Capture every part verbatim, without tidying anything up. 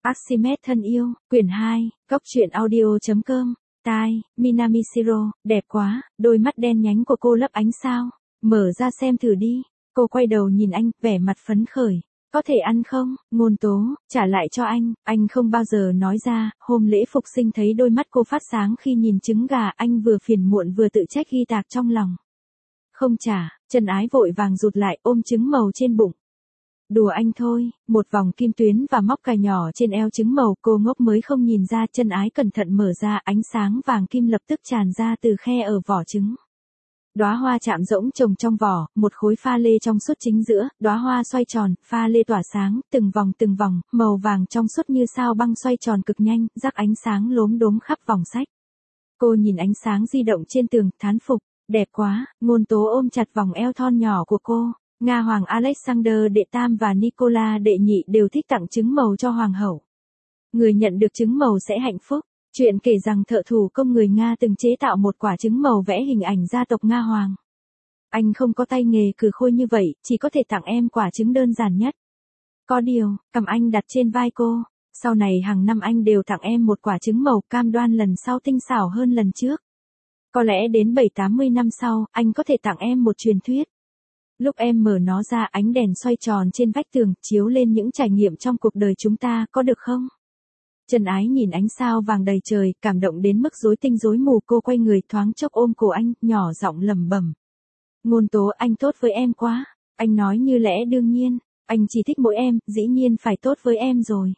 Archimedes thân yêu, quyển hai, góc truyện audio.com, tai, Minamishiro, đẹp quá, đôi mắt đen nhánh của cô lấp ánh sao, mở ra xem thử đi, cô quay đầu nhìn anh, vẻ mặt phấn khởi, có thể ăn không, Ngôn Tố, trả lại cho anh, anh không bao giờ nói ra, hôm lễ phục sinh thấy đôi mắt cô phát sáng khi nhìn trứng gà, anh vừa phiền muộn vừa tự trách ghi tạc trong lòng. Không trả, Trần Ái vội vàng rụt lại ôm trứng màu trên bụng. Đùa anh thôi, một vòng kim tuyến và móc cài nhỏ trên eo trứng màu, cô ngốc mới không nhìn ra. Trần Ái cẩn thận mở ra, ánh sáng vàng kim lập tức tràn ra từ khe ở vỏ trứng. Đóa hoa chạm rỗng trồng trong vỏ, một khối pha lê trong suốt chính giữa, đóa hoa xoay tròn, pha lê tỏa sáng, từng vòng từng vòng, màu vàng trong suốt như sao băng xoay tròn cực nhanh, rắc ánh sáng lốm đốm khắp vòng sách. Cô nhìn ánh sáng di động trên tường, thán phục, đẹp quá. Ngôn Tố ôm chặt vòng eo thon nhỏ của cô. Nga Hoàng Alexander đệ tam và Nicola đệ nhị đều thích tặng trứng màu cho hoàng hậu. Người nhận được trứng màu sẽ hạnh phúc. Chuyện kể rằng thợ thủ công người Nga từng chế tạo một quả trứng màu vẽ hình ảnh gia tộc Nga Hoàng. Anh không có tay nghề cừ khôi như vậy, chỉ có thể tặng em quả trứng đơn giản nhất. Có điều, cầm anh đặt trên vai cô. Sau này hàng năm anh đều tặng em một quả trứng màu, cam đoan lần sau tinh xảo hơn lần trước. Có lẽ đến bảy tám mươi năm sau, anh có thể tặng em một truyền thuyết. Lúc em mở nó ra, ánh đèn xoay tròn trên vách tường, chiếu lên những trải nghiệm trong cuộc đời chúng ta, có được không? Trần Ái nhìn ánh sao vàng đầy trời, cảm động đến mức rối tinh rối mù. Cô quay người thoáng chốc ôm cổ anh, nhỏ giọng lẩm bẩm. Ngôn Tố, anh tốt với em quá. Anh nói như lẽ đương nhiên, anh chỉ thích mỗi em, dĩ nhiên phải tốt với em rồi.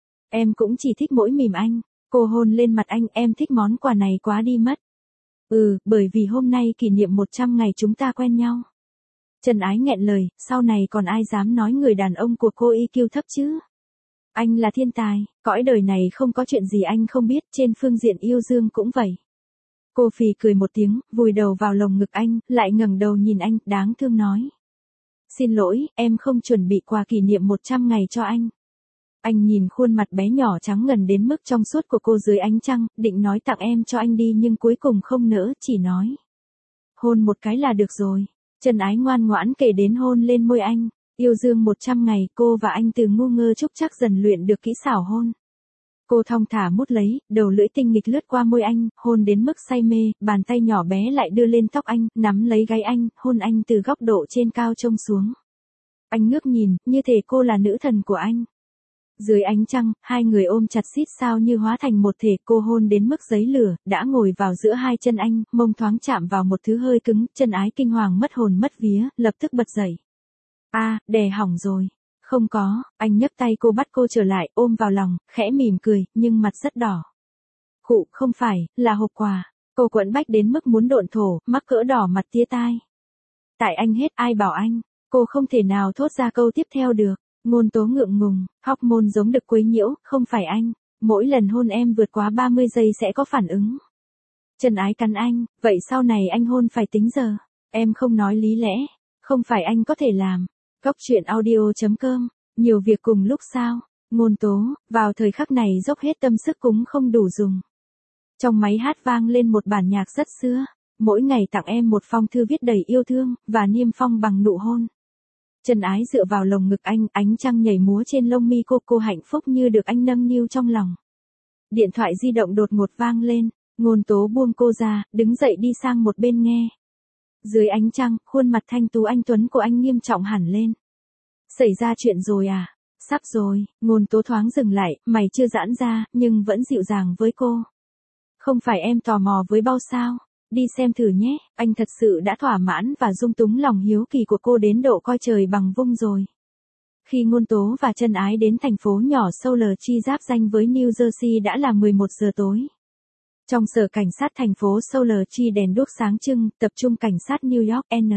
Em cũng chỉ thích mỗi mỉm anh. Cô hôn lên mặt anh, em thích món quà này quá đi mất. Ừ, bởi vì hôm nay kỷ niệm một trăm ngày chúng ta quen nhau. Trần Ái nghẹn lời, sau này còn ai dám nói người đàn ông của cô i kiu thấp chứ? Anh là thiên tài, cõi đời này không có chuyện gì anh không biết, trên phương diện yêu đương cũng vậy. Cô phì cười một tiếng, vùi đầu vào lồng ngực anh, lại ngẩng đầu nhìn anh, đáng thương nói. Xin lỗi, em không chuẩn bị quà kỷ niệm một trăm ngày cho anh. Anh nhìn khuôn mặt bé nhỏ trắng ngần đến mức trong suốt của cô dưới ánh trăng, định nói tặng em cho anh đi nhưng cuối cùng không nỡ, chỉ nói. Hôn một cái là được rồi. Trần Ái ngoan ngoãn kể đến hôn lên môi anh. Yêu đương một trăm ngày, cô và anh từ ngu ngơ chúc chắc dần luyện được kỹ xảo hôn. Cô thong thả mút lấy, đầu lưỡi tinh nghịch lướt qua môi anh, hôn đến mức say mê, bàn tay nhỏ bé lại đưa lên tóc anh, nắm lấy gáy anh, hôn anh từ góc độ trên cao trông xuống. Anh ngước nhìn, như thể cô là nữ thần của anh. Dưới ánh trăng, hai người ôm chặt xít sao như hóa thành một thể, cô hôn đến mức giấy lửa, đã ngồi vào giữa hai chân anh, mông thoáng chạm vào một thứ hơi cứng, Trần Ái kinh hoàng mất hồn mất vía, lập tức bật dậy. A, à, đè hỏng rồi. Không có, anh nhấc tay cô bắt cô trở lại, ôm vào lòng, khẽ mỉm cười, nhưng mặt rất đỏ. Khụ, không phải, là hộp quà. Cô quẫn bách đến mức muốn độn thổ, mắc cỡ đỏ mặt tía tai. Tại anh hết, ai bảo anh. Cô không thể nào thốt ra câu tiếp theo được. Ngôn Tố ngượng ngùng, hormone giống được quấy nhiễu, không phải anh. Mỗi lần hôn em vượt quá ba mươi giây sẽ có phản ứng. Trần Ái cắn anh, vậy sau này anh hôn phải tính giờ. Em không nói lý lẽ. Không phải anh có thể làm. Góc truyện audio.com, nhiều việc cùng lúc sao? Ngôn Tố, vào thời khắc này dốc hết tâm sức cũng không đủ dùng. Trong máy hát vang lên một bản nhạc rất xưa. Mỗi ngày tặng em một phong thư viết đầy yêu thương, và niêm phong bằng nụ hôn. Trần Ái dựa vào lồng ngực anh, ánh trăng nhảy múa trên lông mi cô, cô hạnh phúc như được anh nâng niu trong lòng. Điện thoại di động đột ngột vang lên, Ngôn Tố buông cô ra, đứng dậy đi sang một bên nghe. Dưới ánh trăng, khuôn mặt thanh tú anh tuấn của anh nghiêm trọng hẳn lên. Xảy ra chuyện rồi à? Sắp rồi. Ngôn Tố thoáng dừng lại, mày chưa giãn ra, nhưng vẫn dịu dàng với cô. Không phải em tò mò với bao sao? Đi xem thử nhé, anh thật sự đã thỏa mãn và dung túng lòng hiếu kỳ của cô đến độ coi trời bằng vung rồi. Khi Ngôn Tố và Trần Ái đến thành phố nhỏ Soulachi giáp ranh với New Jersey đã là mười một giờ tối. Trong sở cảnh sát thành phố Soulachi đèn đuốc sáng trưng, tập trung cảnh sát New York N.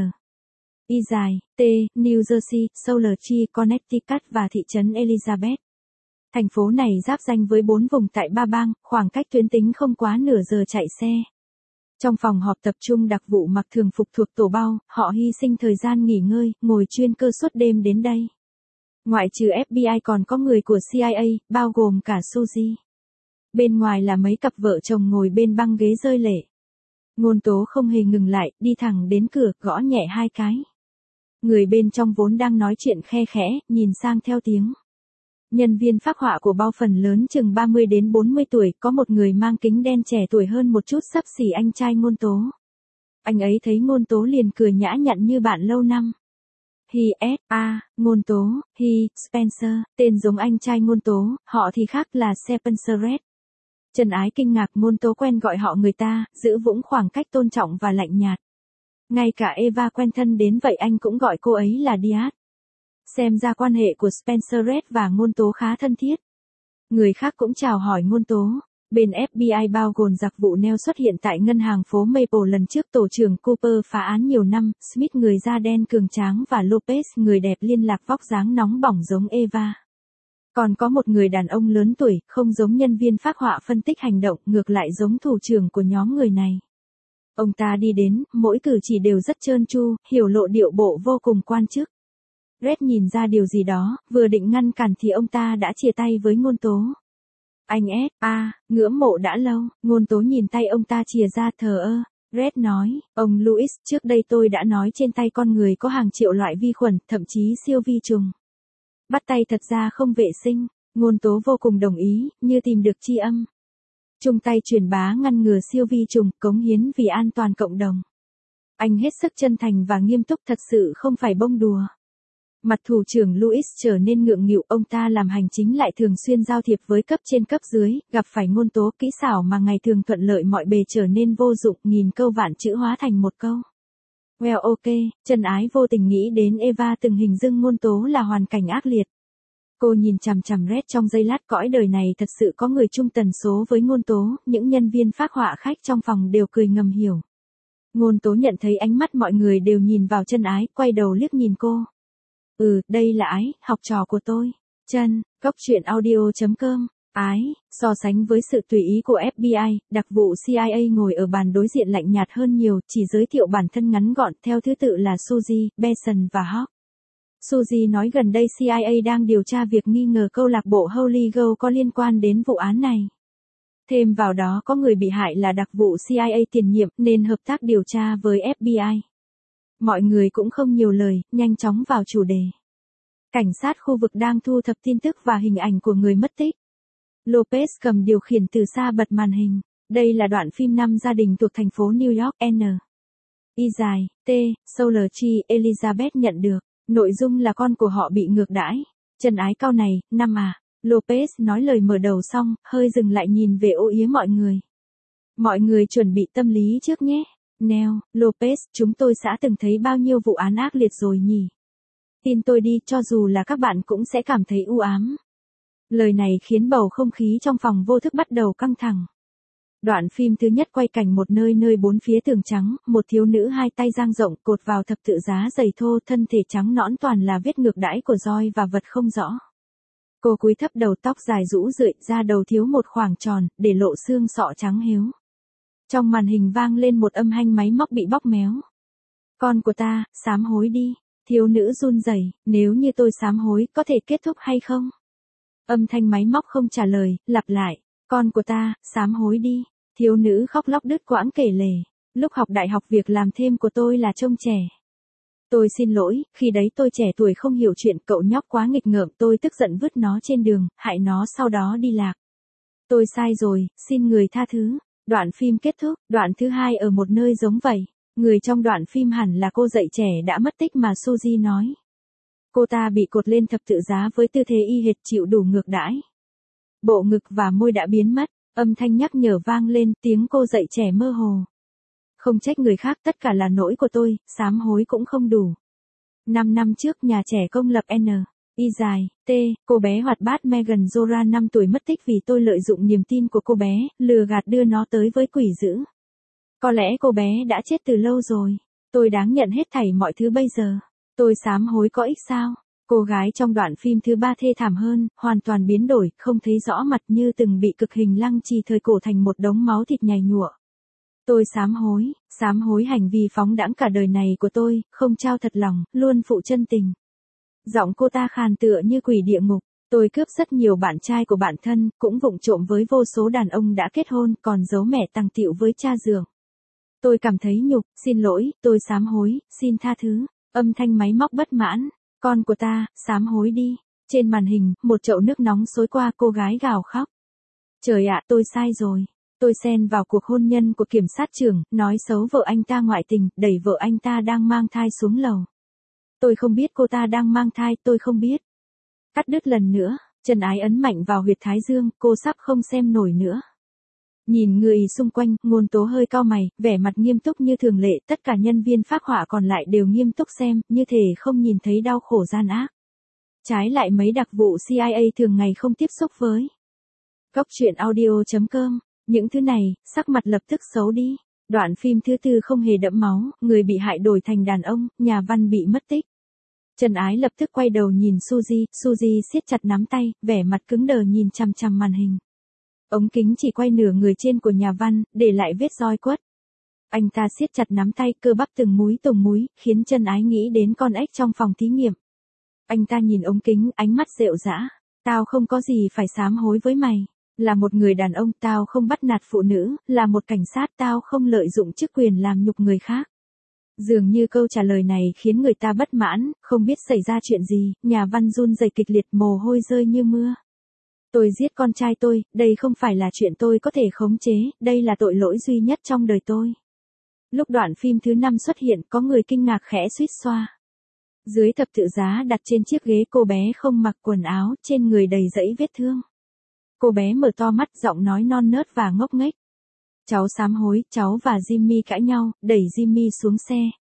Y dài, T, New Jersey, Soulachi, Connecticut và thị trấn Elizabeth. Thành phố này giáp ranh với bốn vùng tại ba bang, khoảng cách tuyến tính không quá nửa giờ chạy xe. Trong phòng họp tập trung đặc vụ mặc thường phục thuộc tổ bao, họ hy sinh thời gian nghỉ ngơi, ngồi chuyên cơ suốt đêm đến đây. Ngoại trừ ép bê i còn có người của xê i a, bao gồm cả Suzy. Bên ngoài là mấy cặp vợ chồng ngồi bên băng ghế rơi lệ. Ngôn Tố không hề ngừng lại, đi thẳng đến cửa, gõ nhẹ hai cái. Người bên trong vốn đang nói chuyện khe khẽ, nhìn sang theo tiếng. Nhân viên phác họa của bao phần lớn chừng ba mươi đến bốn mươi tuổi, có một người mang kính đen trẻ tuổi hơn một chút xấp xỉ anh trai Ngôn Tố. Anh ấy thấy Ngôn Tố liền cười nhã nhặn như bạn lâu năm. He S A, Ngôn Tố, he, Spencer, tên giống anh trai Ngôn Tố, họ thì khác là Spencer Red. Trần Ái kinh ngạc Ngôn Tố quen gọi họ người ta, giữ vững khoảng cách tôn trọng và lạnh nhạt. Ngay cả Eva quen thân đến vậy anh cũng gọi cô ấy là Diaz. Xem ra quan hệ của Spencer Red và Ngôn Tố khá thân thiết. Người khác cũng chào hỏi Ngôn Tố. Bên F B I bao gồm giặc vụ neo xuất hiện tại ngân hàng phố Maple lần trước tổ trưởng Cooper phá án nhiều năm, Smith người da đen cường tráng và Lopez người đẹp liên lạc vóc dáng nóng bỏng giống Eva. Còn có một người đàn ông lớn tuổi, không giống nhân viên phác họa phân tích hành động, ngược lại giống thủ trưởng của nhóm người này. Ông ta đi đến, mỗi cử chỉ đều rất trơn tru, hiểu lộ điệu bộ vô cùng quan chức. Red nhìn ra điều gì đó, vừa định ngăn cản thì ông ta đã chia tay với Ngôn Tố. Anh S A, ngưỡng mộ đã lâu, Ngôn Tố nhìn tay ông ta chìa ra thờ ơ. Red nói, ông Louis, trước đây tôi đã nói trên tay con người có hàng triệu loại vi khuẩn, thậm chí siêu vi trùng. Bắt tay thật ra không vệ sinh, Ngôn Tố vô cùng đồng ý, như tìm được tri âm. Chung tay truyền bá ngăn ngừa siêu vi trùng, cống hiến vì an toàn cộng đồng. Anh hết sức chân thành và nghiêm túc, thật sự không phải bông đùa. Mặt thủ trưởng Louis trở nên ngượng nghịu, ông ta làm hành chính lại thường xuyên giao thiệp với cấp trên cấp dưới, gặp phải Ngôn Tố kỹ xảo mà ngày thường thuận lợi mọi bề trở nên vô dụng, nghìn câu vạn chữ hóa thành một câu. Well ok, Trần Ái vô tình nghĩ đến Eva từng hình dung Ngôn Tố là hoàn cảnh ác liệt. Cô nhìn chằm chằm Red trong giây lát, cõi đời này thật sự có người chung tần số với Ngôn Tố, những nhân viên phác họa khách trong phòng đều cười ngầm hiểu. Ngôn Tố nhận thấy ánh mắt mọi người đều nhìn vào Trần Ái, quay đầu liếc nhìn cô. Ừ, đây là Ái, học trò của tôi. Chân, Cốc truyện audio chấm com. Ái, so sánh với sự tùy ý của F B I, đặc vụ C I A ngồi ở bàn đối diện lạnh nhạt hơn nhiều, chỉ giới thiệu bản thân ngắn gọn, theo thứ tự là Suzy, Benson và Hawk. Suzy nói gần đây C I A đang điều tra việc nghi ngờ câu lạc bộ Holy Go có liên quan đến vụ án này. Thêm vào đó có người bị hại là đặc vụ C I A tiền nhiệm nên hợp tác điều tra với F B I. Mọi người cũng không nhiều lời, nhanh chóng vào chủ đề. Cảnh sát khu vực đang thu thập tin tức và hình ảnh của người mất tích. Lopez cầm điều khiển từ xa bật màn hình. Đây là đoạn phim năm gia đình thuộc thành phố New York. N. Y dài, T, Solar Chi, Elizabeth nhận được. Nội dung là con của họ bị ngược đãi. Trần Ái cau này, năm à. Lopez nói lời mở đầu xong, hơi dừng lại nhìn về ô yếm mọi người. Mọi người chuẩn bị tâm lý trước nhé. Neo, Lopez, chúng tôi xã từng thấy bao nhiêu vụ án ác liệt rồi nhỉ? Tin tôi đi, cho dù là các bạn cũng sẽ cảm thấy u ám. Lời này khiến bầu không khí trong phòng vô thức bắt đầu căng thẳng. Đoạn phim thứ nhất quay cảnh một nơi nơi bốn phía tường trắng, một thiếu nữ hai tay dang rộng cột vào thập tự giá dày thô, thân thể trắng nõn toàn là vết ngược đãi của roi và vật không rõ. Cô cúi thấp đầu, tóc dài rũ rượi, da đầu thiếu một khoảng tròn, để lộ xương sọ trắng héo. Trong màn hình vang lên một âm thanh máy móc bị bóp méo. Con của ta, sám hối đi. Thiếu nữ run rẩy, nếu như tôi sám hối, có thể kết thúc hay không? Âm thanh máy móc không trả lời, lặp lại. Con của ta, sám hối đi. Thiếu nữ khóc lóc đứt quãng kể lể. Lúc học đại học việc làm thêm của tôi là trông trẻ. Tôi xin lỗi, khi đấy tôi trẻ tuổi không hiểu chuyện, cậu nhóc quá nghịch ngợm, tôi tức giận vứt nó trên đường, hại nó sau đó đi lạc. Tôi sai rồi, xin người tha thứ. Đoạn phim kết thúc, đoạn thứ hai ở một nơi giống vậy. Người trong đoạn phim hẳn là cô dạy trẻ đã mất tích mà Suzy nói. Cô ta bị cột lên thập tự giá với tư thế y hệt chịu đủ ngược đãi. Bộ ngực và môi đã biến mất, âm thanh nhắc nhở vang lên, tiếng cô dạy trẻ mơ hồ. Không trách người khác, tất cả là lỗi của tôi, sám hối cũng không đủ. Năm năm trước nhà trẻ công lập N. Y dài, T, cô bé hoạt bát Megan Zora năm tuổi mất tích vì tôi lợi dụng niềm tin của cô bé, lừa gạt đưa nó tới với quỷ dữ. Có lẽ cô bé đã chết từ lâu rồi. Tôi đáng nhận hết thảy mọi thứ bây giờ. Tôi sám hối có ích sao? Cô gái trong đoạn phim thứ ba thê thảm hơn, hoàn toàn biến đổi, không thấy rõ mặt, như từng bị cực hình lăng trì thời cổ thành một đống máu thịt nhầy nhụa. Tôi sám hối, sám hối hành vi phóng đãng cả đời này của tôi, không trao thật lòng, luôn phụ chân tình. Giọng cô ta khàn tựa như quỷ địa ngục. Tôi cướp rất nhiều bạn trai của bạn thân, cũng vụng trộm với vô số đàn ông đã kết hôn, còn giấu mẹ tằng tiệu với cha dượng. Tôi cảm thấy nhục, xin lỗi, tôi sám hối, xin tha thứ. Âm thanh máy móc bất mãn. Con của ta, sám hối đi. Trên màn hình, một chậu nước nóng xối qua, cô gái gào khóc. Trời ạ, tôi sai rồi. Tôi xen vào cuộc hôn nhân của kiểm sát trưởng, nói xấu vợ anh ta ngoại tình, đẩy vợ anh ta đang mang thai xuống lầu. Tôi không biết cô ta đang mang thai, tôi không biết. Cắt đứt lần nữa, Trần Ái ấn mạnh vào huyệt thái dương, cô sắp không xem nổi nữa. Nhìn người xung quanh, Ngôn Tố hơi cau mày, vẻ mặt nghiêm túc như thường lệ, tất cả nhân viên phác họa còn lại đều nghiêm túc xem, như thể không nhìn thấy đau khổ gian ác. Trái lại mấy đặc vụ xê i a thường ngày không tiếp xúc với. Góc truyện audio chấm com, những thứ này, sắc mặt lập tức xấu đi. Đoạn phim thứ tư không hề đẫm máu, người bị hại đổi thành đàn ông, nhà văn bị mất tích. Trần Ái lập tức quay đầu nhìn Suzy, Suzy siết chặt nắm tay, vẻ mặt cứng đờ nhìn chằm chằm màn hình. Ống kính chỉ quay nửa người trên của nhà văn, để lại vết roi quất. Anh ta siết chặt nắm tay, cơ bắp từng múi từng múi, khiến Trần Ái nghĩ đến con ếch trong phòng thí nghiệm. Anh ta nhìn ống kính, ánh mắt rệu rã. Tao không có gì phải sám hối với mày. Là một người đàn ông, tao không bắt nạt phụ nữ, là một cảnh sát, tao không lợi dụng chức quyền làm nhục người khác. Dường như câu trả lời này khiến người ta bất mãn, không biết xảy ra chuyện gì, nhà văn run rẩy kịch liệt, mồ hôi rơi như mưa. Tôi giết con trai tôi, đây không phải là chuyện tôi có thể khống chế, đây là tội lỗi duy nhất trong đời tôi. Lúc đoạn phim thứ năm xuất hiện, có người kinh ngạc khẽ suýt xoa. Dưới thập tự giá đặt trên chiếc ghế, cô bé không mặc quần áo, trên người đầy dẫy vết thương. Cô bé mở to mắt, giọng nói non nớt và ngốc nghếch. Cháu sám hối, cháu và Jimmy cãi nhau, đẩy Jimmy xuống xe.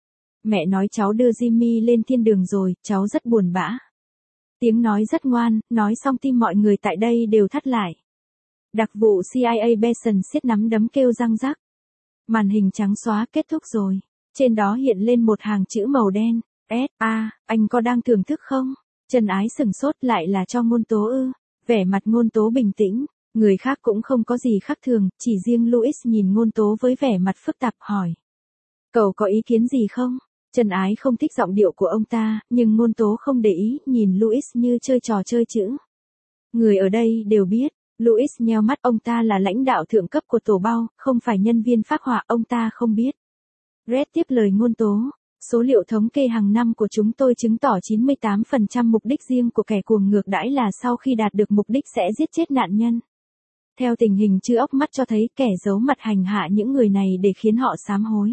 Mẹ nói cháu đưa Jimmy lên thiên đường rồi, cháu rất buồn bã. Tiếng nói rất ngoan, nói xong tim mọi người tại đây đều thắt lại. Đặc vụ xê i a Benson siết nắm đấm kêu răng rắc. Màn hình trắng xóa, kết thúc rồi. Trên đó hiện lên một hàng chữ màu đen. S, A, anh có đang thưởng thức không? Trần Ái sửng sốt, lại là cho Ngôn Tố ư. Vẻ mặt Ngôn Tố bình tĩnh, người khác cũng không có gì khác thường, chỉ riêng Louis nhìn Ngôn Tố với vẻ mặt phức tạp hỏi. Cậu có ý kiến gì không? Trần Ái không thích giọng điệu của ông ta, nhưng Ngôn Tố không để ý, nhìn Louis như chơi trò chơi chữ. Người ở đây đều biết, Louis nheo mắt, ông ta là lãnh đạo thượng cấp của tổ bao, không phải nhân viên phác họa, ông ta không biết. Red tiếp lời Ngôn Tố. Số liệu thống kê hàng năm của chúng tôi chứng tỏ chín mươi tám phần trăm mục đích riêng của kẻ cuồng ngược đãi là sau khi đạt được mục đích sẽ giết chết nạn nhân. Theo tình hình chữ ốc mắt cho thấy, kẻ giấu mặt hành hạ những người này để khiến họ sám hối.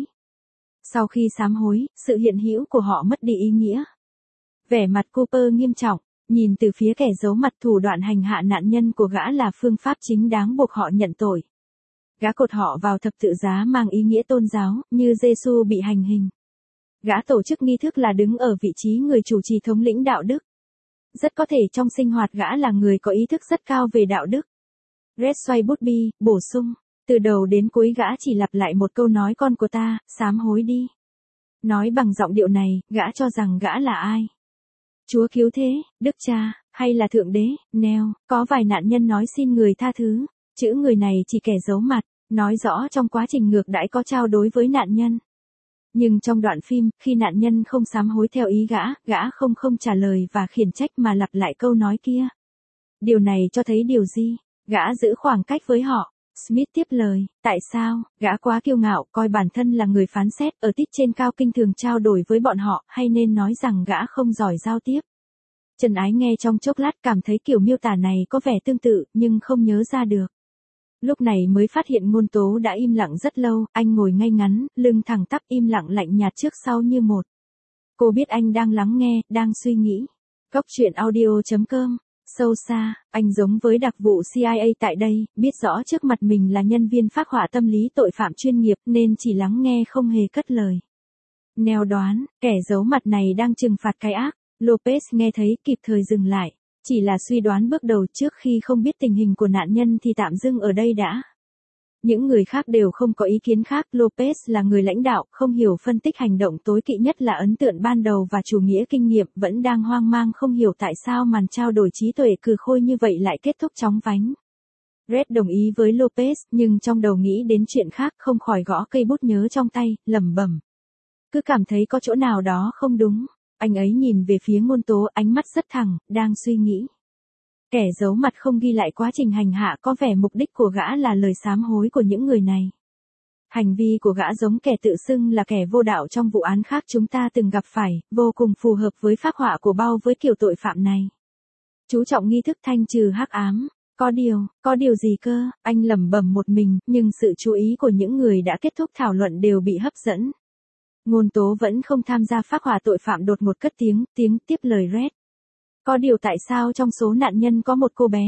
Sau khi sám hối, sự hiện hữu của họ mất đi ý nghĩa. Vẻ mặt Cooper nghiêm trọng, nhìn từ phía kẻ giấu mặt, thủ đoạn hành hạ nạn nhân của gã là phương pháp chính đáng buộc họ nhận tội. Gã cột họ vào thập tự giá mang ý nghĩa tôn giáo, như Giêsu bị hành hình. Gã tổ chức nghi thức là đứng ở vị trí người chủ trì thống lĩnh đạo đức. Rất có thể trong sinh hoạt gã là người có ý thức rất cao về đạo đức. Red xoay bút bi, bổ sung. Từ đầu đến cuối gã chỉ lặp lại một câu nói con của ta, sám hối đi. Nói bằng giọng điệu này, gã cho rằng gã là ai? Chúa cứu thế, Đức Cha, hay là Thượng Đế, Neo, có vài nạn nhân nói xin người tha thứ. Chữ người này chỉ kẻ giấu mặt, nói rõ trong quá trình ngược đãi có trao đối với nạn nhân. Nhưng trong đoạn phim, khi nạn nhân không sám hối theo ý gã, gã không không trả lời và khiển trách mà lặp lại câu nói kia. Điều này cho thấy điều gì? Gã giữ khoảng cách với họ. Smith tiếp lời, tại sao, gã quá kiêu ngạo, coi bản thân là người phán xét, ở tít trên cao kinh thường trao đổi với bọn họ, hay nên nói rằng gã không giỏi giao tiếp. Trần Ái nghe trong chốc lát cảm thấy kiểu miêu tả này có vẻ tương tự, nhưng không nhớ ra được. Lúc này mới phát hiện Ngôn Tố đã im lặng rất lâu, anh ngồi ngay ngắn, lưng thẳng tắp, im lặng lạnh nhạt trước sau như một. Cô biết anh đang lắng nghe, đang suy nghĩ. Góc truyện audio chấm com. Sâu xa, anh giống với đặc vụ xê i a tại đây, biết rõ trước mặt mình là nhân viên phác họa tâm lý tội phạm chuyên nghiệp nên chỉ lắng nghe không hề cất lời. Neo đoán, kẻ giấu mặt này đang trừng phạt cái ác. Lopez nghe thấy kịp thời dừng lại. Chỉ là suy đoán bước đầu, trước khi không biết tình hình của nạn nhân thì tạm dừng ở đây đã. Những người khác đều không có ý kiến khác. Lopez là người lãnh đạo, không hiểu phân tích hành động, tối kỵ nhất là ấn tượng ban đầu và chủ nghĩa kinh nghiệm, vẫn đang hoang mang không hiểu tại sao màn trao đổi trí tuệ cừ khôi như vậy lại kết thúc chóng vánh. Red đồng ý với Lopez, nhưng trong đầu nghĩ đến chuyện khác, không khỏi gõ cây bút nhớ trong tay, lẩm bẩm. Cứ cảm thấy có chỗ nào đó không đúng. Anh ấy nhìn về phía Ngôn Tố, ánh mắt rất thẳng, đang suy nghĩ. Kẻ giấu mặt không ghi lại quá trình hành hạ, có vẻ mục đích của gã là lời sám hối của những người này. Hành vi của gã giống kẻ tự xưng là kẻ vô đạo trong vụ án khác chúng ta từng gặp phải, vô cùng phù hợp với phác họa của bao với kiểu tội phạm này. Chú trọng nghi thức thanh trừ hắc ám. Có điều, có điều gì cơ, anh lẩm bẩm một mình, nhưng sự chú ý của những người đã kết thúc thảo luận đều bị hấp dẫn. Ngôn Tố vẫn không tham gia phác họa tội phạm đột ngột cất tiếng, tiếng tiếp lời Red. Có điều tại sao trong số nạn nhân có một cô bé?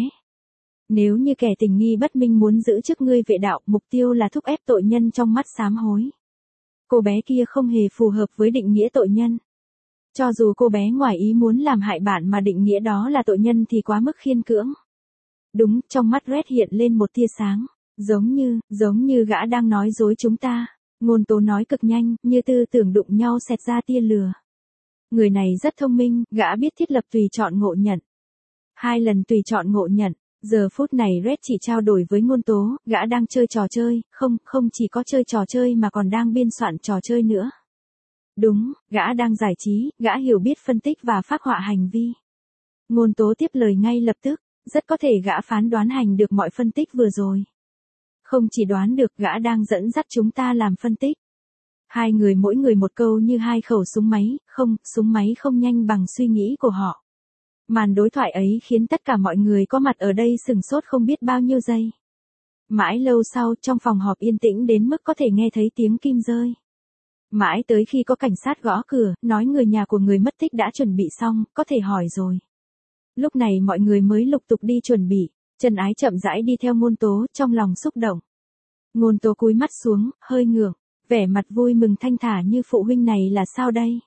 Nếu như kẻ tình nghi bất minh muốn giữ chức ngươi vệ đạo, mục tiêu là thúc ép tội nhân trong mắt sám hối. Cô bé kia không hề phù hợp với định nghĩa tội nhân. Cho dù cô bé ngoài ý muốn làm hại bạn mà định nghĩa đó là tội nhân thì quá mức khiên cưỡng. Đúng, trong mắt Red hiện lên một tia sáng. Giống như, giống như gã đang nói dối chúng ta. Ngôn Tố nói cực nhanh, như tư tưởng đụng nhau xẹt ra tia lửa. Người này rất thông minh, gã biết thiết lập tùy chọn ngộ nhận. Hai lần tùy chọn ngộ nhận, giờ phút này Red chỉ trao đổi với Ngôn Tố, gã đang chơi trò chơi, không, không chỉ có chơi trò chơi mà còn đang biên soạn trò chơi nữa. Đúng, gã đang giải trí, gã hiểu biết phân tích và phác họa hành vi. Ngôn Tố tiếp lời ngay lập tức, rất có thể gã phán đoán hành được mọi phân tích vừa rồi. Không chỉ đoán được, gã đang dẫn dắt chúng ta làm phân tích. Hai người mỗi người một câu như hai khẩu súng máy, không, súng máy không nhanh bằng suy nghĩ của họ. Màn đối thoại ấy khiến tất cả mọi người có mặt ở đây sửng sốt không biết bao nhiêu giây. Mãi lâu sau, trong phòng họp yên tĩnh đến mức có thể nghe thấy tiếng kim rơi. Mãi tới khi có cảnh sát gõ cửa, nói người nhà của người mất tích đã chuẩn bị xong, có thể hỏi rồi. Lúc này mọi người mới lục tục đi chuẩn bị, Trần Ái chậm rãi đi theo Ngôn Tố, trong lòng xúc động. Ngôn Tố cúi mắt xuống, hơi ngượng, vẻ mặt vui mừng thanh thả như phụ huynh này là sao đây?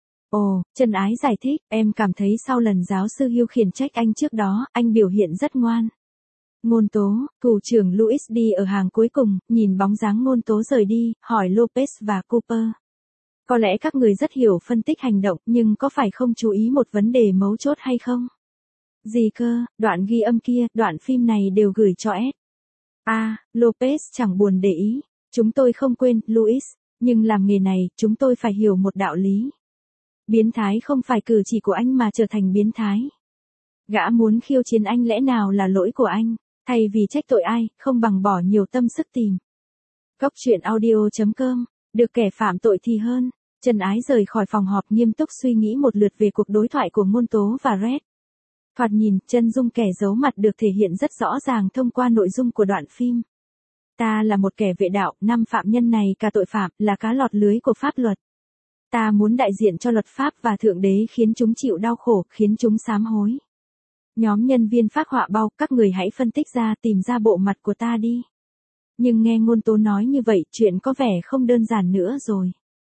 Ồ, Trần Ái giải thích, em cảm thấy sau lần giáo sư Hugh khiển trách anh trước đó, anh biểu hiện rất ngoan. Ngôn Tố, thủ trưởng Louis đi ở hàng cuối cùng, nhìn bóng dáng Ngôn Tố rời đi, hỏi Lopez và Cooper. Có lẽ các người rất hiểu phân tích hành động, nhưng có phải không chú ý một vấn đề mấu chốt hay không? Gì cơ, đoạn ghi âm kia, đoạn phim này đều gửi cho Ed. À, Lopez chẳng buồn để ý. Chúng tôi không quên, Louis, nhưng làm nghề này, chúng tôi phải hiểu một đạo lý. Biến thái không phải cử chỉ của anh mà trở thành biến thái. Gã muốn khiêu chiến anh lẽ nào là lỗi của anh, thay vì trách tội ai, không bằng bỏ nhiều tâm sức tìm. Góc truyện audio chấm com, được kẻ phạm tội thì hơn. Trần Ái rời khỏi phòng họp nghiêm túc suy nghĩ một lượt về cuộc đối thoại của Ngôn Tố và Red. Thoạt nhìn, chân dung kẻ giấu mặt được thể hiện rất rõ ràng thông qua nội dung của đoạn phim. Ta là một kẻ vệ đạo, năm phạm nhân này cả tội phạm, là cá lọt lưới của pháp luật. Ta muốn đại diện cho luật pháp và Thượng Đế khiến chúng chịu đau khổ, khiến chúng sám hối. Nhóm nhân viên phác họa bao, các người hãy phân tích ra, tìm ra bộ mặt của ta đi. Nhưng nghe Ngôn Tố nói như vậy, chuyện có vẻ không đơn giản nữa rồi.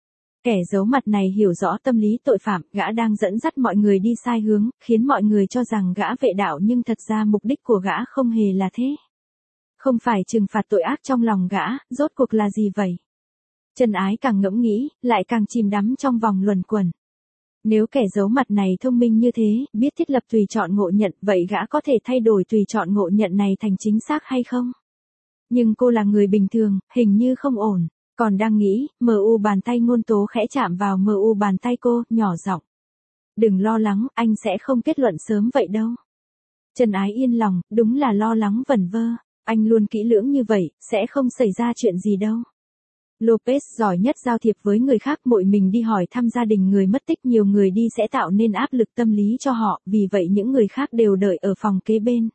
Kẻ giấu mặt này hiểu rõ tâm lý tội phạm, gã đang dẫn dắt mọi người đi sai hướng, khiến mọi người cho rằng gã vệ đạo nhưng thật ra mục đích của gã không hề là thế. Không phải trừng phạt tội ác trong lòng gã, rốt cuộc là gì vậy? Trần Ái càng ngẫm nghĩ, lại càng chìm đắm trong vòng luẩn quẩn. Nếu kẻ giấu mặt này thông minh như thế, biết thiết lập tùy chọn ngộ nhận, vậy gã có thể thay đổi tùy chọn ngộ nhận này thành chính xác hay không? Nhưng cô là người bình thường, hình như không ổn. Còn đang nghĩ, mờ u bàn tay Ngôn Tố khẽ chạm vào mờ u bàn tay cô, nhỏ giọng. Đừng lo lắng, anh sẽ không kết luận sớm vậy đâu. Trần Ái yên lòng, đúng là lo lắng vẩn vơ. Anh luôn kỹ lưỡng như vậy, sẽ không xảy ra chuyện gì đâu. Lopez giỏi nhất giao thiệp với người khác, mỗi mình đi hỏi thăm gia đình người mất tích, nhiều người đi sẽ tạo nên áp lực tâm lý cho họ, vì vậy những người khác đều đợi ở phòng kế bên.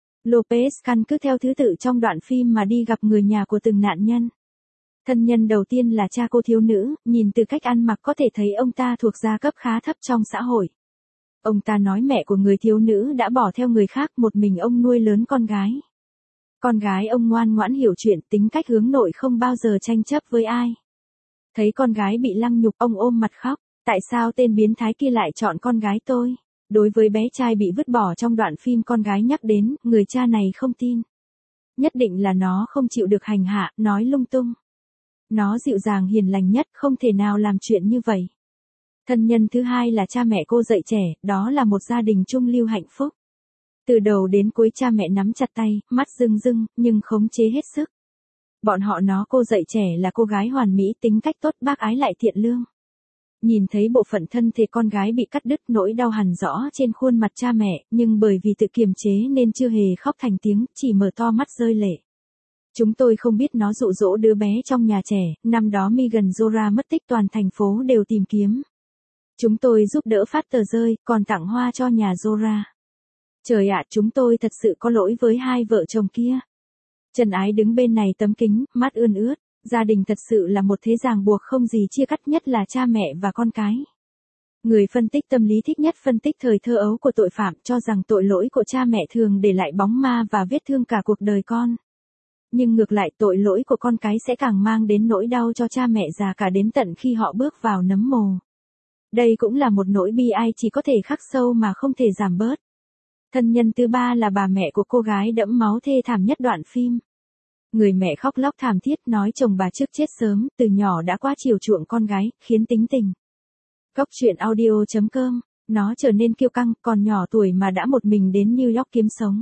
Lopez căn cứ theo thứ tự trong đoạn phim mà đi gặp người nhà của từng nạn nhân. Thân nhân đầu tiên là cha cô thiếu nữ, nhìn từ cách ăn mặc có thể thấy ông ta thuộc gia cấp khá thấp trong xã hội. Ông ta nói mẹ của người thiếu nữ đã bỏ theo người khác, một mình ông nuôi lớn con gái. Con gái ông ngoan ngoãn hiểu chuyện, tính cách hướng nội, không bao giờ tranh chấp với ai. Thấy con gái bị lăng nhục, ông ôm mặt khóc. Tại sao tên biến thái kia lại chọn con gái tôi? Đối với bé trai bị vứt bỏ trong đoạn phim con gái nhắc đến, người cha này không tin. Nhất định là nó không chịu được hành hạ, nói lung tung. Nó dịu dàng hiền lành nhất, không thể nào làm chuyện như vậy. Thân nhân thứ hai là cha mẹ cô dạy trẻ, đó là một gia đình trung lưu hạnh phúc. Từ đầu đến cuối cha mẹ nắm chặt tay, mắt rưng rưng, nhưng khống chế hết sức. Bọn họ nó cô dạy trẻ là cô gái hoàn mỹ, tính cách tốt, bác ái lại thiện lương. Nhìn thấy bộ phận thân thể con gái bị cắt đứt, nỗi đau hằn rõ trên khuôn mặt cha mẹ, nhưng bởi vì tự kiềm chế nên chưa hề khóc thành tiếng, chỉ mở to mắt rơi lệ. Chúng tôi không biết nó dụ dỗ đứa bé trong nhà trẻ, năm đó Megan Zora mất tích, toàn thành phố đều tìm kiếm. Chúng tôi giúp đỡ phát tờ rơi, còn tặng hoa cho nhà Zora. Trời ạ, chúng tôi thật sự có lỗi với hai vợ chồng kia. Trần Ái đứng bên này tấm kính, mắt ươn ướt. Gia đình thật sự là một thế ràng buộc không gì chia cắt, nhất là cha mẹ và con cái. Người phân tích tâm lý thích nhất phân tích thời thơ ấu của tội phạm, cho rằng tội lỗi của cha mẹ thường để lại bóng ma và vết thương cả cuộc đời con. Nhưng ngược lại, tội lỗi của con cái sẽ càng mang đến nỗi đau cho cha mẹ già cả đến tận khi họ bước vào nấm mồ. Đây cũng là một nỗi bi ai chỉ có thể khắc sâu mà không thể giảm bớt. Thân nhân thứ ba là bà mẹ của cô gái đẫm máu thê thảm nhất đoạn phim. Người mẹ khóc lóc thảm thiết nói chồng bà trước chết sớm, từ nhỏ đã quá chiều chuộng con gái, khiến tính tình. Góc truyện audio chấm com, nó trở nên kiêu căng, còn nhỏ tuổi mà đã một mình đến New York kiếm sống.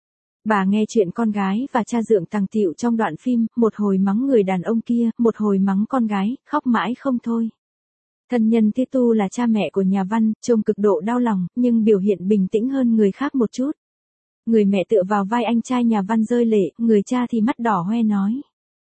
Bà nghe chuyện con gái và cha dượng tằng tịu trong đoạn phim, một hồi mắng người đàn ông kia, một hồi mắng con gái, khóc mãi không thôi. Thân nhân thứ tư là cha mẹ của nhà văn, trông cực độ đau lòng, nhưng biểu hiện bình tĩnh hơn người khác một chút. Người mẹ tựa vào vai anh trai nhà văn rơi lệ, người cha thì mắt đỏ hoe nói.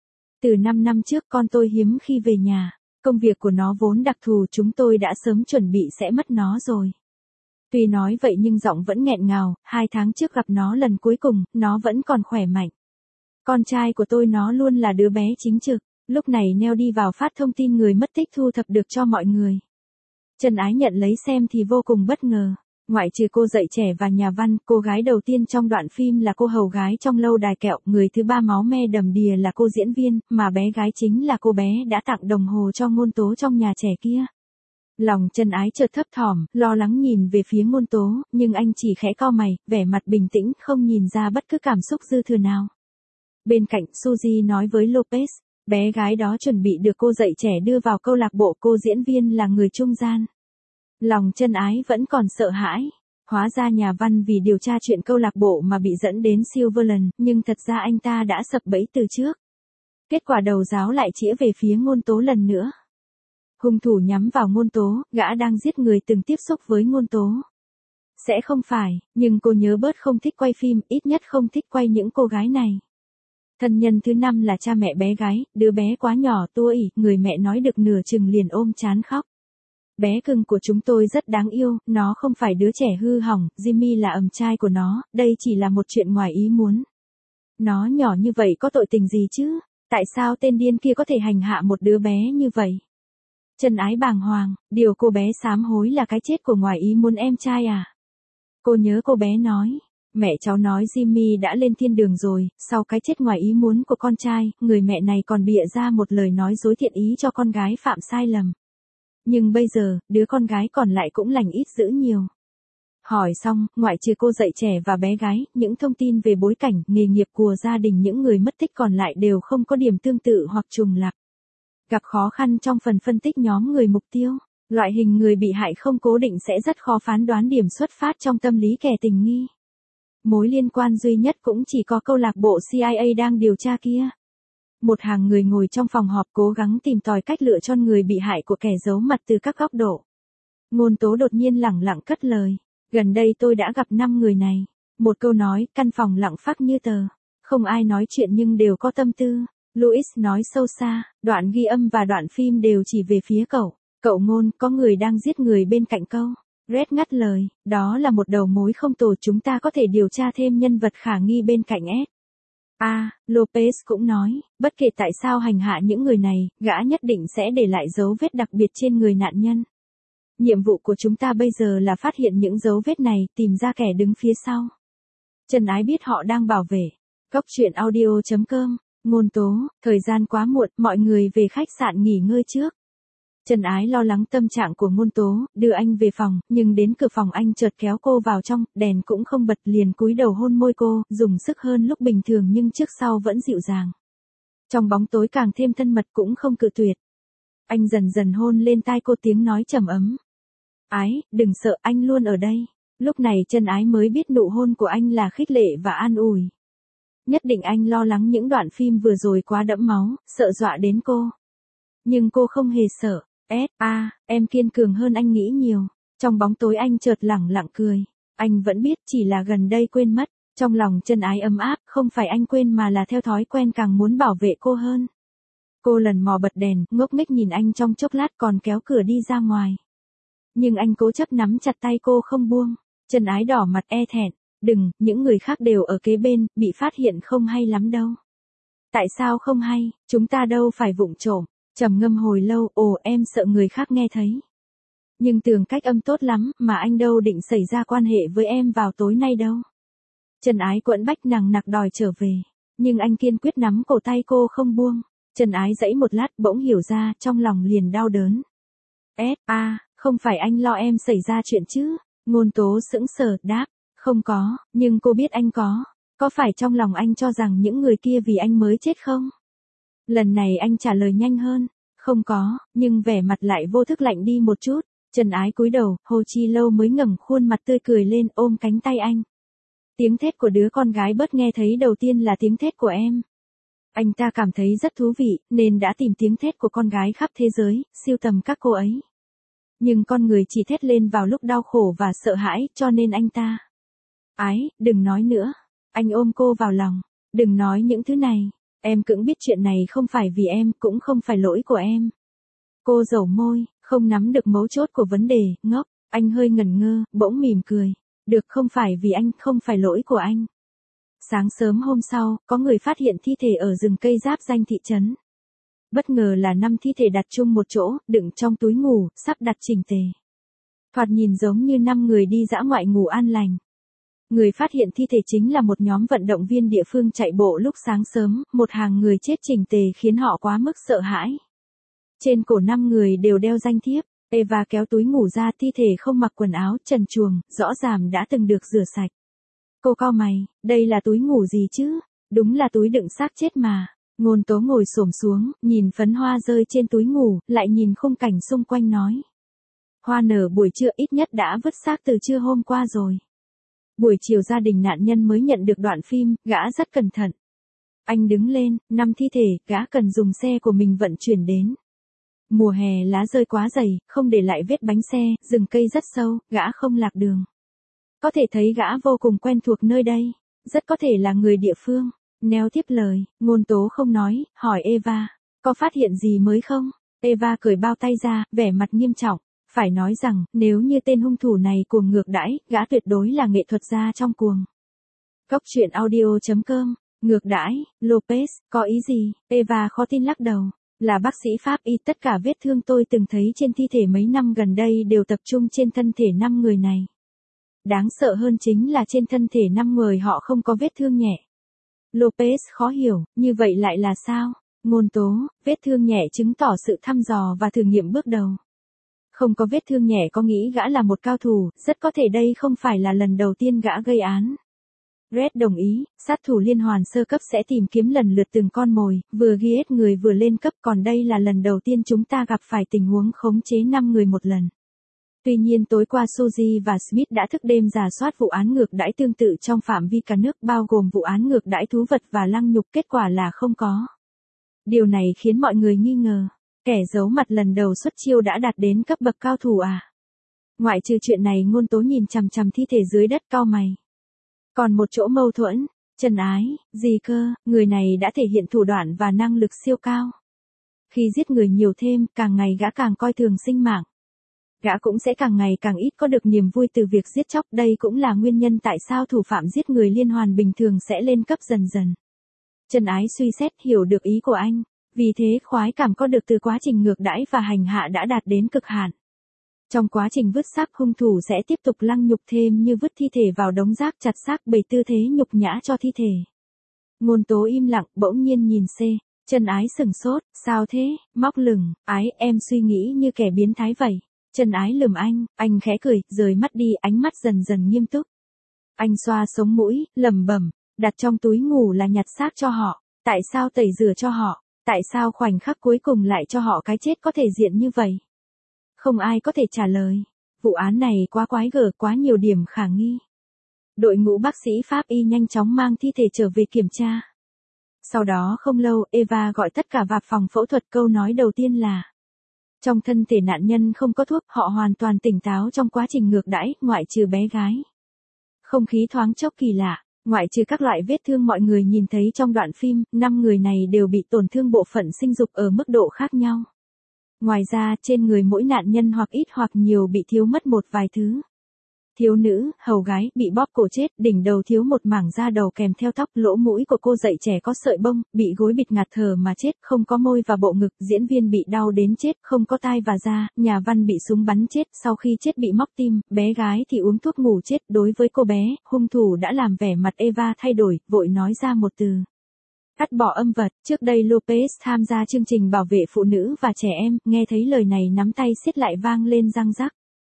Từ năm năm trước con tôi hiếm khi về nhà, công việc của nó vốn đặc thù, chúng tôi đã sớm chuẩn bị sẽ mất nó rồi. Tuy nói vậy nhưng giọng vẫn nghẹn ngào, hai tháng trước gặp nó lần cuối cùng, nó vẫn còn khỏe mạnh. Con trai của tôi nó luôn là đứa bé chính trực, lúc này Neo đi vào phát thông tin người mất tích thu thập được cho mọi người. Trần Ái nhận lấy xem thì vô cùng bất ngờ. Ngoại trừ cô dạy trẻ và nhà văn, cô gái đầu tiên trong đoạn phim là cô hầu gái trong lâu đài kẹo, người thứ ba máu me đầm đìa là cô diễn viên, mà bé gái chính là cô bé đã tặng đồng hồ cho Ngôn Tố trong nhà trẻ kia. Lòng Trần Ái chợt thấp thỏm, lo lắng nhìn về phía Ngôn Tố, nhưng anh chỉ khẽ cau mày, vẻ mặt bình tĩnh, không nhìn ra bất cứ cảm xúc dư thừa nào. Bên cạnh, Suzy nói với Lopez, bé gái đó chuẩn bị được cô dạy trẻ đưa vào câu lạc bộ, cô diễn viên là người trung gian. Lòng Trần Ái vẫn còn sợ hãi. Hóa ra nhà văn vì điều tra chuyện câu lạc bộ mà bị dẫn đến Silverland, nhưng thật ra anh ta đã sập bẫy từ trước. Kết quả đầu giáo lại chĩa về phía Ngôn Tố lần nữa. Hung thủ nhắm vào Ngôn Tố, gã đang giết người từng tiếp xúc với Ngôn Tố. Sẽ không phải, nhưng cô nhớ bớt không thích quay phim, ít nhất không thích quay những cô gái này. Thân nhân thứ năm là cha mẹ bé gái, đứa bé quá nhỏ tua ỉ, người mẹ nói được nửa chừng liền ôm chán khóc. Bé cưng của chúng tôi rất đáng yêu, nó không phải đứa trẻ hư hỏng, Jimmy là ầm trai của nó, đây chỉ là một chuyện ngoài ý muốn. Nó nhỏ như vậy có tội tình gì chứ? Tại sao tên điên kia có thể hành hạ một đứa bé như vậy? Trần Ái bàng hoàng, điều cô bé sám hối là cái chết của ngoài ý muốn em trai à? Cô nhớ cô bé nói, mẹ cháu nói Jimmy đã lên thiên đường rồi, sau cái chết ngoài ý muốn của con trai, người mẹ này còn bịa ra một lời nói dối thiện ý cho con gái phạm sai lầm. Nhưng bây giờ, đứa con gái còn lại cũng lành ít dữ nhiều. Hỏi xong, ngoại trừ cô dạy trẻ và bé gái, những thông tin về bối cảnh, nghề nghiệp của gia đình những người mất tích còn lại đều không có điểm tương tự hoặc trùng lặp. Gặp khó khăn trong phần phân tích nhóm người mục tiêu, loại hình người bị hại không cố định sẽ rất khó phán đoán điểm xuất phát trong tâm lý kẻ tình nghi. Mối liên quan duy nhất cũng chỉ có câu lạc bộ C I A đang điều tra kia. Một hàng người ngồi trong phòng họp cố gắng tìm tòi cách lựa chọn người bị hại của kẻ giấu mặt từ các góc độ. Ngôn Tố đột nhiên lẳng lặng cất lời. Gần đây tôi đã gặp năm người này. Một câu nói, căn phòng lặng phắc như tờ. Không ai nói chuyện nhưng đều có tâm tư. Louis nói sâu xa, đoạn ghi âm và đoạn phim đều chỉ về phía cậu. Cậu Ngôn, có người đang giết người bên cạnh câu. Red ngắt lời, đó là một đầu mối không tồi, chúng ta có thể điều tra thêm nhân vật khả nghi bên cạnh S. À, Lopez cũng nói, bất kể tại sao hành hạ những người này, gã nhất định sẽ để lại dấu vết đặc biệt trên người nạn nhân. Nhiệm vụ của chúng ta bây giờ là phát hiện những dấu vết này, tìm ra kẻ đứng phía sau. Trần Ái biết họ đang bảo vệ. Góc truyện audio chấm com, Ngôn Tố, thời gian quá muộn, mọi người về khách sạn nghỉ ngơi trước. Trần Ái lo lắng tâm trạng của Ngôn Tố, đưa anh về phòng, nhưng đến cửa phòng anh chợt kéo cô vào trong, đèn cũng không bật, liền cúi đầu hôn môi cô, dùng sức hơn lúc bình thường nhưng trước sau vẫn dịu dàng. Trong bóng tối càng thêm thân mật cũng không cự tuyệt. Anh dần dần hôn lên tai cô, tiếng nói trầm ấm. Ái, đừng sợ, anh luôn ở đây. Lúc này Trần Ái mới biết nụ hôn của anh là khích lệ và an ủi. Nhất định anh lo lắng những đoạn phim vừa rồi quá đẫm máu, sợ dọa đến cô. Nhưng cô không hề sợ. S, a, em kiên cường hơn anh nghĩ nhiều. Trong bóng tối anh chợt lẳng lặng cười. Anh vẫn biết chỉ là gần đây quên mất. Trong lòng Trần Ái ấm áp, không phải anh quên mà là theo thói quen càng muốn bảo vệ cô hơn. Cô lần mò bật đèn, ngốc nghếch nhìn anh trong chốc lát còn kéo cửa đi ra ngoài. Nhưng anh cố chấp nắm chặt tay cô không buông. Trần Ái đỏ mặt e thẹn. đừng, những người khác đều ở kế bên, bị phát hiện không hay lắm đâu. Tại sao không hay, chúng ta đâu phải vụng trộm. Trầm ngâm hồi lâu, ồ em sợ người khác nghe thấy. Nhưng tường cách âm tốt lắm, mà anh đâu định xảy ra quan hệ với em vào tối nay đâu. Trần Ái quẫn bách nằng nặc đòi trở về. Nhưng anh kiên quyết nắm cổ tay cô không buông. Trần Ái dãy một lát bỗng hiểu ra, trong lòng liền đau đớn. Ép, a, không phải anh lo em xảy ra chuyện chứ? Ngôn Tố sững sờ, đáp, không có, nhưng cô biết anh có. Có phải trong lòng anh cho rằng những người kia vì anh mới chết không? Lần này anh trả lời nhanh hơn, không có, nhưng vẻ mặt lại vô thức lạnh đi một chút. Trần Ái cúi đầu, Hồ Chi Lâu mới ngẩng khuôn mặt tươi cười lên ôm cánh tay anh. Tiếng thét của đứa con gái bớt nghe thấy đầu tiên là tiếng thét của em. Anh ta cảm thấy rất thú vị, nên đã tìm tiếng thét của con gái khắp thế giới, siêu tầm các cô ấy. Nhưng con người chỉ thét lên vào lúc đau khổ và sợ hãi, cho nên anh ta. Ái, đừng nói nữa. Anh ôm cô vào lòng. Đừng nói những thứ này. Em cũng biết chuyện này không phải vì em, cũng không phải lỗi của em. Cô dẩu môi, không nắm được mấu chốt của vấn đề, ngốc. Anh hơi ngẩn ngơ, bỗng mỉm cười. Được, không phải vì anh, không phải lỗi của anh. Sáng sớm hôm sau, có người phát hiện thi thể ở rừng cây giáp danh thị trấn. Bất ngờ là năm thi thể đặt chung một chỗ, đựng trong túi ngủ, sắp đặt chỉnh tề. Thoạt nhìn giống như năm người đi dã ngoại ngủ an lành. Người phát hiện thi thể chính là một nhóm vận động viên địa phương chạy bộ lúc sáng sớm, một hàng người chết chỉnh tề khiến họ quá mức sợ hãi. Trên cổ năm người đều đeo danh thiếp. Eva kéo túi ngủ ra, thi thể không mặc quần áo, trần truồng, rõ ràng đã từng được rửa sạch. Cô cau mày, đây là túi ngủ gì chứ? Đúng là túi đựng xác chết mà. Ngôn Tố ngồi xổm xuống, nhìn phấn hoa rơi trên túi ngủ, lại nhìn khung cảnh xung quanh nói. Hoa nở buổi trưa, ít nhất đã vứt xác từ trưa hôm qua rồi. Buổi chiều gia đình nạn nhân mới nhận được đoạn phim, gã rất cẩn thận. Anh đứng lên, năm thi thể, gã cần dùng xe của mình vận chuyển đến. Mùa hè lá rơi quá dày, không để lại vết bánh xe, rừng cây rất sâu, gã không lạc đường. Có thể thấy gã vô cùng quen thuộc nơi đây, rất có thể là người địa phương. Néo tiếp lời, Ngôn Tố không nói, hỏi Eva, có phát hiện gì mới không? Eva cởi bao tay ra, vẻ mặt nghiêm trọng. Phải nói rằng, nếu như tên hung thủ này cuồng ngược đãi, gã tuyệt đối là nghệ thuật gia trong cuồng. Góc truyện audio chấm com, ngược đãi, Lopez, có ý gì? Eva khó tin lắc đầu. Là bác sĩ pháp y, tất cả vết thương tôi từng thấy trên thi thể mấy năm gần đây đều tập trung trên thân thể năm người này. Đáng sợ hơn chính là trên thân thể năm người họ không có vết thương nhẹ. Lopez khó hiểu, như vậy lại là sao? Ngôn Tố, vết thương nhẹ chứng tỏ sự thăm dò và thử nghiệm bước đầu. Không có vết thương nhẹ có nghĩ gã là một cao thủ, rất có thể đây không phải là lần đầu tiên gã gây án. Red đồng ý, sát thủ liên hoàn sơ cấp sẽ tìm kiếm lần lượt từng con mồi, vừa ghi hết người vừa lên cấp, còn đây là lần đầu tiên chúng ta gặp phải tình huống khống chế năm người một lần. Tuy nhiên tối qua Suzy và Smith đã thức đêm rà soát vụ án ngược đãi tương tự trong phạm vi cả nước, bao gồm vụ án ngược đãi thú vật và lăng nhục, kết quả là không có. Điều này khiến mọi người nghi ngờ, kẻ giấu mặt lần đầu xuất chiêu đã đạt đến cấp bậc cao thủ à? Ngoại trừ chuyện này, Ngôn Tố nhìn chằm chằm thi thể dưới đất cau mày. Còn một chỗ mâu thuẫn, Trần Ái, gì cơ, người này đã thể hiện thủ đoạn và năng lực siêu cao. Khi giết người nhiều thêm, càng ngày gã càng coi thường sinh mạng. Gã cũng sẽ càng ngày càng ít có được niềm vui từ việc giết chóc, đây cũng là nguyên nhân tại sao thủ phạm giết người liên hoàn bình thường sẽ lên cấp dần dần. Trần Ái suy xét, hiểu được ý của anh, vì thế khoái cảm có được từ quá trình ngược đãi và hành hạ đã đạt đến cực hạn. Trong quá trình vứt xác, hung thủ sẽ tiếp tục lăng nhục thêm như vứt thi thể vào đống rác, chặt xác, bày tư thế nhục nhã cho thi thể. Ngôn Tố im lặng, bỗng nhiên nhìn C. Trần Ái sửng sốt, sao thế, móc lửng, Ái, em suy nghĩ như kẻ biến thái vậy. Trần Ái lườm anh, anh khẽ cười, rời mắt đi, ánh mắt dần dần nghiêm túc. Anh xoa sống mũi, lẩm bẩm, đặt trong túi ngủ là nhặt xác cho họ, tại sao tẩy rửa cho họ, tại sao khoảnh khắc cuối cùng lại cho họ cái chết có thể diện như vậy? Không ai có thể trả lời. Vụ án này quá quái gở, quá nhiều điểm khả nghi. Đội ngũ bác sĩ pháp y nhanh chóng mang thi thể trở về kiểm tra. Sau đó không lâu, Eva gọi tất cả vào phòng phẫu thuật, câu nói đầu tiên là: trong thân thể nạn nhân không có thuốc, họ hoàn toàn tỉnh táo trong quá trình ngược đãi, ngoại trừ bé gái. Không khí thoáng chốc kỳ lạ, ngoại trừ các loại vết thương mọi người nhìn thấy trong đoạn phim, năm người này đều bị tổn thương bộ phận sinh dục ở mức độ khác nhau. Ngoài ra, trên người mỗi nạn nhân hoặc ít hoặc nhiều bị thiếu mất một vài thứ. thiếu nữ, hầu gái, bị bóp cổ chết, đỉnh đầu thiếu một mảng da đầu kèm theo tóc, lỗ mũi của cô dậy trẻ có sợi bông, bị gối bịt ngạt thở mà chết, không có môi và bộ ngực, diễn viên bị đau đến chết, không có tai và da, nhà văn bị súng bắn chết, sau khi chết bị móc tim, bé gái thì uống thuốc ngủ chết, đối với cô bé, hung thủ đã làm vẻ mặt Eva thay đổi, vội nói ra một từ. Cắt bỏ âm vật, trước đây Lopez tham gia chương trình bảo vệ phụ nữ và trẻ em, nghe thấy lời này nắm tay siết lại vang lên răng rắc.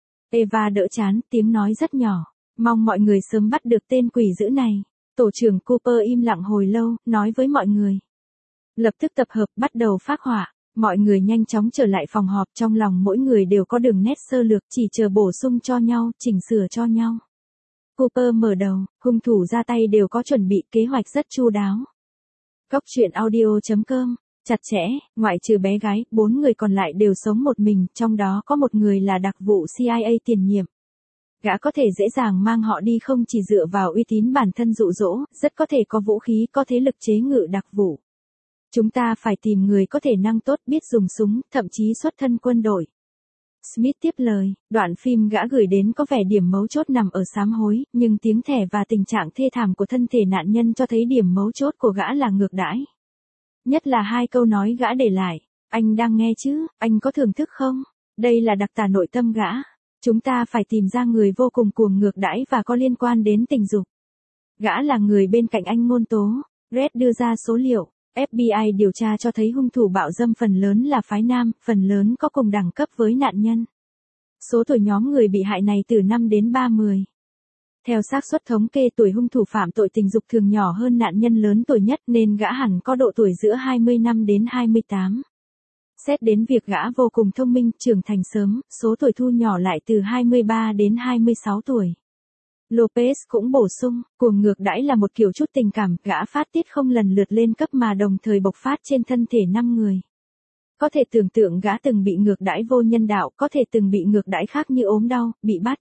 Eva đỡ chán, tiếng nói rất nhỏ, mong mọi người sớm bắt được tên quỷ dữ này. Tổ trưởng Cooper im lặng hồi lâu, nói với mọi người. Lập tức tập hợp, bắt đầu phác họa. Mọi người nhanh chóng trở lại phòng họp, trong lòng mỗi người đều có đường nét sơ lược, chỉ chờ bổ sung cho nhau, chỉnh sửa cho nhau. Cooper mở đầu, hung thủ ra tay đều có chuẩn bị, kế hoạch rất chu đáo. Cóc truyện audio chấm com, chặt chẽ, ngoại trừ bé gái, bốn người còn lại đều sống một mình, trong đó có một người là đặc vụ C I A tiền nhiệm. Gã có thể dễ dàng mang họ đi không chỉ dựa vào uy tín bản thân dụ dỗ, rất có thể có vũ khí, có thế lực chế ngự đặc vụ. Chúng ta phải tìm người có thể năng tốt, biết dùng súng, thậm chí xuất thân quân đội. Smith tiếp lời, đoạn phim gã gửi đến có vẻ điểm mấu chốt nằm ở sám hối, nhưng tiếng thẻ và tình trạng thê thảm của thân thể nạn nhân cho thấy điểm mấu chốt của gã là ngược đãi. Nhất là hai câu nói gã để lại, anh đang nghe chứ, anh có thưởng thức không? Đây là đặc tả nội tâm gã. Chúng ta phải tìm ra người vô cùng cuồng ngược đãi và có liên quan đến tình dục. Gã là người bên cạnh anh ngôn tố. Red đưa ra số liệu. F B I điều tra cho thấy hung thủ bạo dâm phần lớn là phái nam, phần lớn có cùng đẳng cấp với nạn nhân. Số tuổi nhóm người bị hại này từ năm đến ba mươi. Theo xác suất thống kê tuổi hung thủ phạm tội tình dục thường nhỏ hơn nạn nhân lớn tuổi nhất nên gã hẳn có độ tuổi giữa hai mươi năm đến hai mươi tám. Xét đến việc gã vô cùng thông minh, trưởng thành sớm, số tuổi thu nhỏ lại từ hai mươi ba đến hai mươi sáu tuổi. Lopez cũng bổ sung, cuồng ngược đãi là một kiểu chút tình cảm, gã phát tiết không lần lượt lên cấp mà đồng thời bộc phát trên thân thể năm người. Có thể tưởng tượng gã từng bị ngược đãi vô nhân đạo, có thể từng bị ngược đãi khác như ốm đau, bị bắt.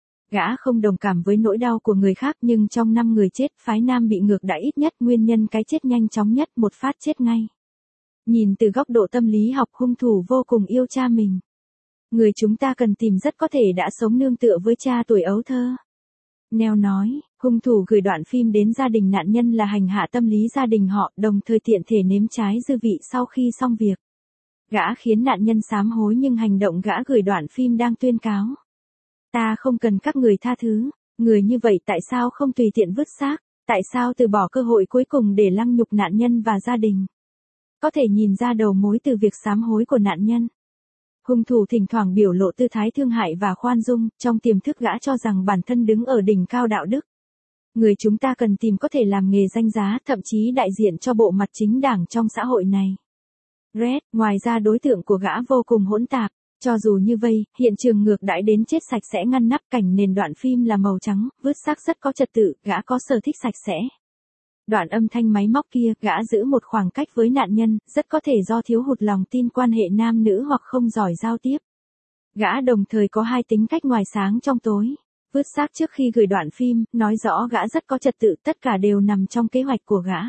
Gã không đồng cảm với nỗi đau của người khác nhưng trong năm người chết, phái nam bị ngược đãi ít nhất, nguyên nhân cái chết nhanh chóng nhất, một phát chết ngay. Nhìn từ góc độ tâm lý học, hung thủ vô cùng yêu cha mình. Người chúng ta cần tìm rất có thể đã sống nương tựa với cha tuổi ấu thơ. Neo nói, hung thủ gửi đoạn phim đến gia đình nạn nhân là hành hạ tâm lý gia đình họ, đồng thời tiện thể nếm trái dư vị sau khi xong việc. Gã khiến nạn nhân sám hối nhưng hành động gã gửi đoạn phim đang tuyên cáo. Ta không cần các người tha thứ, người như vậy tại sao không tùy tiện vứt xác, tại sao từ bỏ cơ hội cuối cùng để lăng nhục nạn nhân và gia đình. Có thể nhìn ra đầu mối từ việc sám hối của nạn nhân. Hung thủ thỉnh thoảng biểu lộ tư thái thương hại và khoan dung, trong tiềm thức gã cho rằng bản thân đứng ở đỉnh cao đạo đức. Người chúng ta cần tìm có thể làm nghề danh giá, thậm chí đại diện cho bộ mặt chính đảng trong xã hội này. Red, ngoài ra đối tượng của gã vô cùng hỗn tạp. Cho dù như vậy, hiện trường ngược đãi đến chết sạch sẽ ngăn nắp, cảnh nền đoạn phim là màu trắng, vứt xác rất có trật tự, gã có sở thích sạch sẽ. Đoạn âm thanh máy móc kia, gã giữ một khoảng cách với nạn nhân, rất có thể do thiếu hụt lòng tin quan hệ nam nữ hoặc không giỏi giao tiếp. Gã đồng thời có hai tính cách ngoài sáng trong tối. Vứt xác trước khi gửi đoạn phim, nói rõ gã rất có trật tự, tất cả đều nằm trong kế hoạch của gã.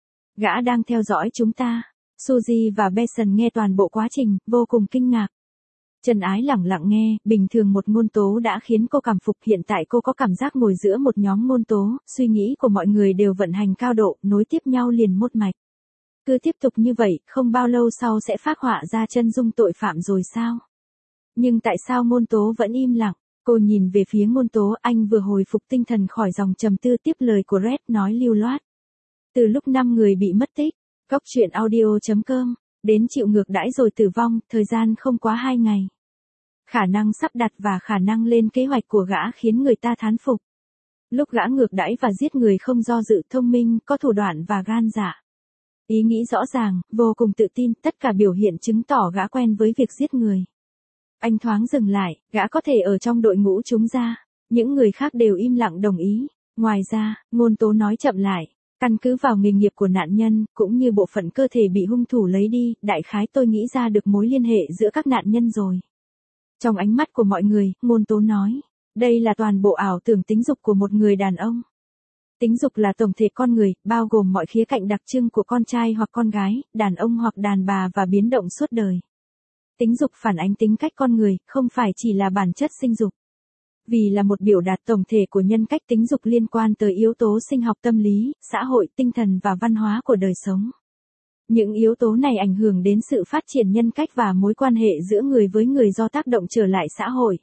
Gã đang theo dõi chúng ta. Suzy và Benson nghe toàn bộ quá trình, vô cùng kinh ngạc. Trần Ái lẳng lặng nghe, bình thường một ngôn tố đã khiến cô cảm phục, hiện tại cô có cảm giác ngồi giữa một nhóm ngôn tố, suy nghĩ của mọi người đều vận hành cao độ, nối tiếp nhau liền một mạch. Cứ tiếp tục như vậy, không bao lâu sau sẽ phác họa ra chân dung tội phạm rồi sao? Nhưng tại sao ngôn tố vẫn im lặng? Cô nhìn về phía ngôn tố, anh vừa hồi phục tinh thần khỏi dòng trầm tư, tiếp lời của Red nói lưu loát. Từ lúc năm người bị mất tích, cóc truyện audio chấm com, đến chịu ngược đãi rồi tử vong, thời gian không quá hai ngày. Khả năng sắp đặt và khả năng lên kế hoạch của gã khiến người ta thán phục. Lúc gã ngược đãi và giết người không do dự, thông minh, có thủ đoạn và gan dạ. Ý nghĩ rõ ràng, vô cùng tự tin, tất cả biểu hiện chứng tỏ gã quen với việc giết người. Anh thoáng dừng lại, gã có thể ở trong đội ngũ chúng ta. Những người khác đều im lặng đồng ý. Ngoài ra, ngôn tố nói chậm lại. Căn cứ vào nghề nghiệp của nạn nhân, cũng như bộ phận cơ thể bị hung thủ lấy đi, đại khái tôi nghĩ ra được mối liên hệ giữa các nạn nhân rồi. Trong ánh mắt của mọi người, ngôn tố nói, đây là toàn bộ ảo tưởng tính dục của một người đàn ông. Tính dục là tổng thể con người, bao gồm mọi khía cạnh đặc trưng của con trai hoặc con gái, đàn ông hoặc đàn bà và biến động suốt đời. Tính dục phản ánh tính cách con người, không phải chỉ là bản chất sinh dục. Vì là một biểu đạt tổng thể của nhân cách, tính dục liên quan tới yếu tố sinh học, tâm lý, xã hội, tinh thần và văn hóa của đời sống. Những yếu tố này ảnh hưởng đến sự phát triển nhân cách và mối quan hệ giữa người với người do tác động trở lại xã hội.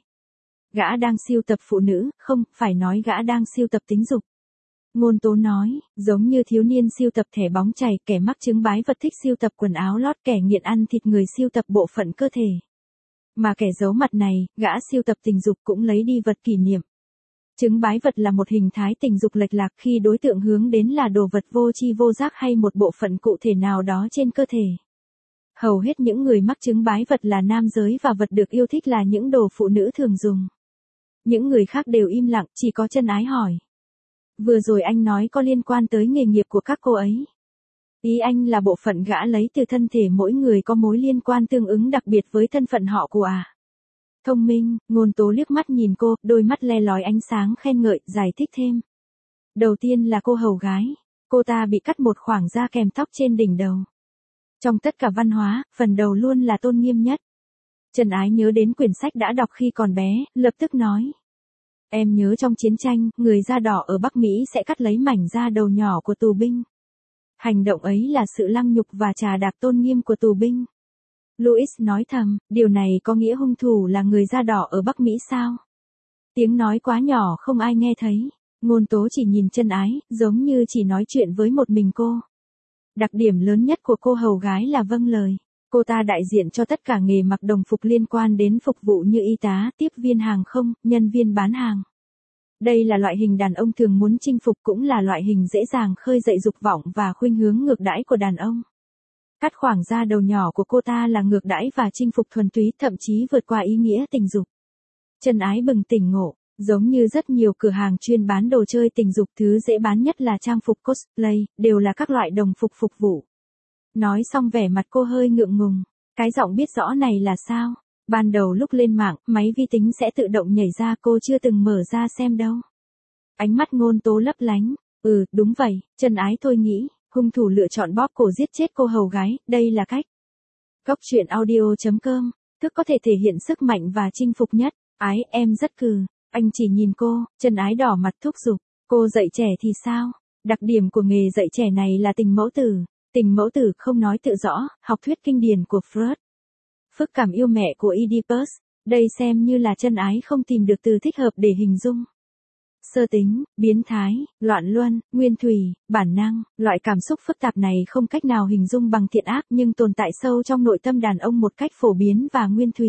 Gã đang sưu tập phụ nữ, không, phải nói gã đang sưu tập tính dục. Ngôn Tố nói, giống như thiếu niên sưu tập thẻ bóng chày, kẻ mắc chứng bái vật thích sưu tập quần áo lót, kẻ nghiện ăn thịt người sưu tập bộ phận cơ thể. Mà kẻ giấu mặt này, gã sưu tập tình dục cũng lấy đi vật kỷ niệm. Chứng bái vật là một hình thái tình dục lệch lạc khi đối tượng hướng đến là đồ vật vô tri vô giác hay một bộ phận cụ thể nào đó trên cơ thể. Hầu hết những người mắc chứng bái vật là nam giới và vật được yêu thích là những đồ phụ nữ thường dùng. Những người khác đều im lặng, chỉ có Chân Ái hỏi. Vừa rồi anh nói có liên quan tới nghề nghiệp của các cô ấy. Ý anh là bộ phận gã lấy từ thân thể mỗi người có mối liên quan tương ứng đặc biệt với thân phận họ của à. Thông minh, Ngôn Tố liếc mắt nhìn cô, đôi mắt le lói ánh sáng khen ngợi, giải thích thêm. Đầu tiên là cô hầu gái. Cô ta bị cắt một khoảng da kèm tóc trên đỉnh đầu. Trong tất cả văn hóa, phần đầu luôn là tôn nghiêm nhất. Chân Ái nhớ đến quyển sách đã đọc khi còn bé, lập tức nói. Em nhớ trong chiến tranh, người da đỏ ở Bắc Mỹ sẽ cắt lấy mảnh da đầu nhỏ của tù binh. Hành động ấy là sự lăng nhục và trà đạp tôn nghiêm của tù binh. Louis nói thầm, điều này có nghĩa hung thủ là người da đỏ ở Bắc Mỹ sao? Tiếng nói quá nhỏ không ai nghe thấy. Ngôn Tố chỉ nhìn Chân Ái, giống như chỉ nói chuyện với một mình cô. Đặc điểm lớn nhất của cô hầu gái là vâng lời. Cô ta đại diện cho tất cả nghề mặc đồng phục liên quan đến phục vụ như y tá, tiếp viên hàng không, nhân viên bán hàng. Đây là loại hình đàn ông thường muốn chinh phục, cũng là loại hình dễ dàng khơi dậy dục vọng và khuynh hướng ngược đãi của đàn ông. Cắt khoảng da đầu nhỏ của cô ta là ngược đãi và chinh phục thuần túy, thậm chí vượt qua ý nghĩa tình dục. Chân Ái bừng tỉnh ngộ, giống như rất nhiều cửa hàng chuyên bán đồ chơi tình dục, thứ dễ bán nhất là trang phục cosplay, đều là các loại đồng phục phục vụ. Nói xong vẻ mặt cô hơi ngượng ngùng, cái giọng biết rõ này là sao? Ban đầu lúc lên mạng, máy vi tính sẽ tự động nhảy ra, cô chưa từng mở ra xem đâu. Ánh mắt Ngôn Tố lấp lánh, ừ, đúng vậy, Chân Ái thôi nghĩ, hung thủ lựa chọn bóp cổ giết chết cô hầu gái, đây là cách. Góc truyện audio chấm com, thức có thể thể hiện sức mạnh và chinh phục nhất. Ái, em rất cừ. Anh chỉ nhìn cô, Chân Ái đỏ mặt thúc giục. Cô dạy trẻ thì sao? Đặc điểm của nghề dạy trẻ này là tình mẫu tử. Tình mẫu tử không nói tự rõ, học thuyết kinh điển của Freud. Phức cảm yêu mẹ của Oedipus. Đây xem như là Chân Ái không tìm được từ thích hợp để hình dung. Sơ tính, biến thái, loạn luân, nguyên thủy, bản năng, loại cảm xúc phức tạp này không cách nào hình dung bằng thiện ác nhưng tồn tại sâu trong nội tâm đàn ông một cách phổ biến và nguyên thủy.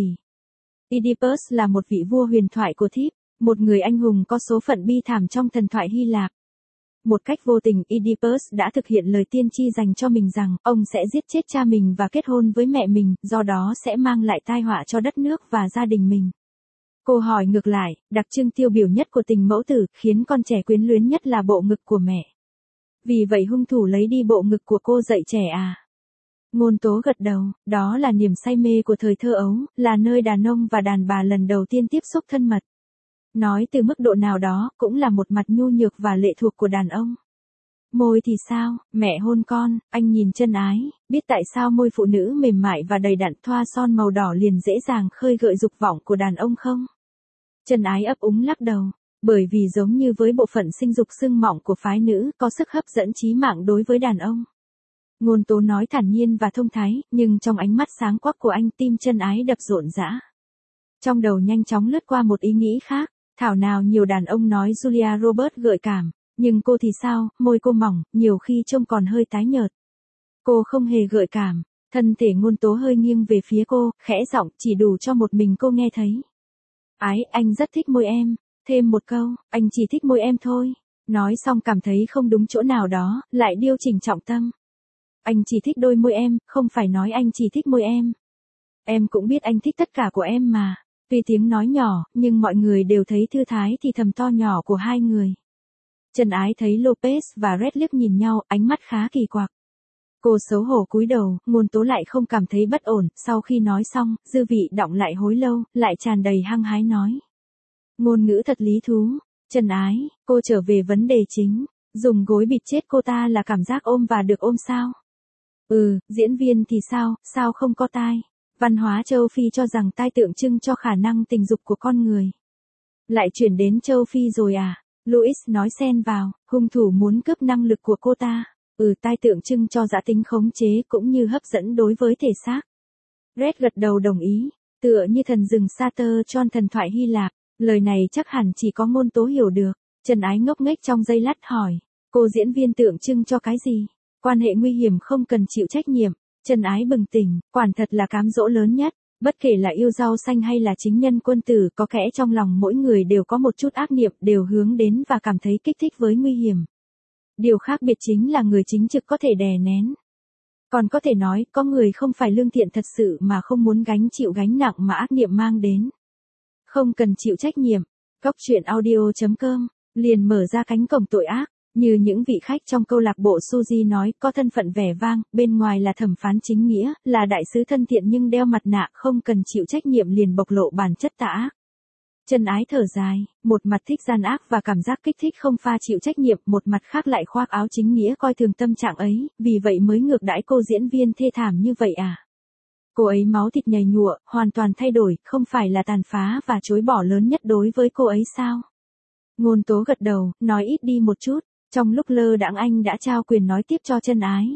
Oedipus là một vị vua huyền thoại của Thíp, một người anh hùng có số phận bi thảm trong thần thoại Hy Lạp. Một cách vô tình, Oedipus đã thực hiện lời tiên tri dành cho mình rằng ông sẽ giết chết cha mình và kết hôn với mẹ mình, do đó sẽ mang lại tai họa cho đất nước và gia đình mình. Cô hỏi ngược lại, đặc trưng tiêu biểu nhất của tình mẫu tử, khiến con trẻ quyến luyến nhất là bộ ngực của mẹ. Vì vậy hung thủ lấy đi bộ ngực của cô dạy trẻ à? Ngôn Tố gật đầu, đó là niềm say mê của thời thơ ấu, là nơi đàn ông và đàn bà lần đầu tiên tiếp xúc thân mật. Nói từ mức độ nào đó, cũng là một mặt nhu nhược và lệ thuộc của đàn ông. Môi thì sao, mẹ hôn con, anh nhìn Chân Ái, biết tại sao môi phụ nữ mềm mại và đầy đặn thoa son màu đỏ liền dễ dàng khơi gợi dục vọng của đàn ông không? Chân Ái ấp úng lắc đầu, bởi vì giống như với bộ phận sinh dục sưng mọng của phái nữ, có sức hấp dẫn chí mạng đối với đàn ông. Ngôn Tố nói thản nhiên và thông thái, nhưng trong ánh mắt sáng quắc của anh, tim Chân Ái đập rộn rã. Trong đầu nhanh chóng lướt qua một ý nghĩ khác, thảo nào nhiều đàn ông nói Julia Roberts gợi cảm, nhưng cô thì sao, môi cô mỏng, nhiều khi trông còn hơi tái nhợt. Cô không hề gợi cảm, thân thể Ngôn Tố hơi nghiêng về phía cô, khẽ giọng, chỉ đủ cho một mình cô nghe thấy. Ái, anh rất thích môi em, thêm một câu, anh chỉ thích môi em thôi. Nói xong cảm thấy không đúng chỗ nào đó, lại điều chỉnh trọng tâm. Anh chỉ thích đôi môi em, không phải nói anh chỉ thích môi em. Em cũng biết anh thích tất cả của em mà. Tuy tiếng nói nhỏ, nhưng mọi người đều thấy thư thái thì thầm to nhỏ của hai người. Chân Ái thấy Lopez và Red liếc nhìn nhau, ánh mắt khá kỳ quặc. Cô xấu hổ cúi đầu, Ngôn Tố lại không cảm thấy bất ổn, sau khi nói xong, dư vị đọng lại hối lâu, lại tràn đầy hăng hái nói. Ngôn ngữ thật lý thú. Chân Ái, cô trở về vấn đề chính, dùng gối bịt chết cô ta là cảm giác ôm và được ôm sao? Ừ, diễn viên thì sao, sao không có tai? Văn hóa châu Phi cho rằng tai tượng trưng cho khả năng tình dục của con người. Lại chuyển đến châu Phi rồi à? Louis nói xen vào, hung thủ muốn cướp năng lực của cô ta. Ừ, tai tượng trưng cho dã tính khống chế cũng như hấp dẫn đối với thể xác. Red gật đầu đồng ý, tựa như thần rừng Satyr trong thần thoại Hy Lạp, lời này chắc hẳn chỉ có Ngôn Tố hiểu được. Trần Ái ngốc nghếch trong giây lát hỏi, cô diễn viên tượng trưng cho cái gì? Quan hệ nguy hiểm không cần chịu trách nhiệm. Trần Ái bừng tỉnh, quả thật là cám dỗ lớn nhất. Bất kể là yêu rau xanh hay là chính nhân quân tử, có kẽ trong lòng mỗi người đều có một chút ác niệm, đều hướng đến và cảm thấy kích thích với nguy hiểm. Điều khác biệt chính là người chính trực có thể đè nén. Còn có thể nói, có người không phải lương thiện thật sự mà không muốn gánh chịu gánh nặng mà ác niệm mang đến. Không cần chịu trách nhiệm. Cóc truyện audio chấm com liền mở ra cánh cổng tội ác. Như những vị khách trong câu lạc bộ Suzy nói, có thân phận vẻ vang, bên ngoài là thẩm phán chính nghĩa, là đại sứ thân thiện nhưng đeo mặt nạ không cần chịu trách nhiệm liền bộc lộ bản chất tà ác. Trần Ái thở dài, một mặt thích gian ác và cảm giác kích thích không pha chịu trách nhiệm, một mặt khác lại khoác áo chính nghĩa coi thường tâm trạng ấy, vì vậy mới ngược đãi cô diễn viên thê thảm như vậy à. Cô ấy máu thịt nhầy nhụa, hoàn toàn thay đổi, không phải là tàn phá và chối bỏ lớn nhất đối với cô ấy sao? Ngôn Tố gật đầu, nói ít đi một chút. Trong lúc lơ đãng anh đã trao quyền nói tiếp cho Trần Ái.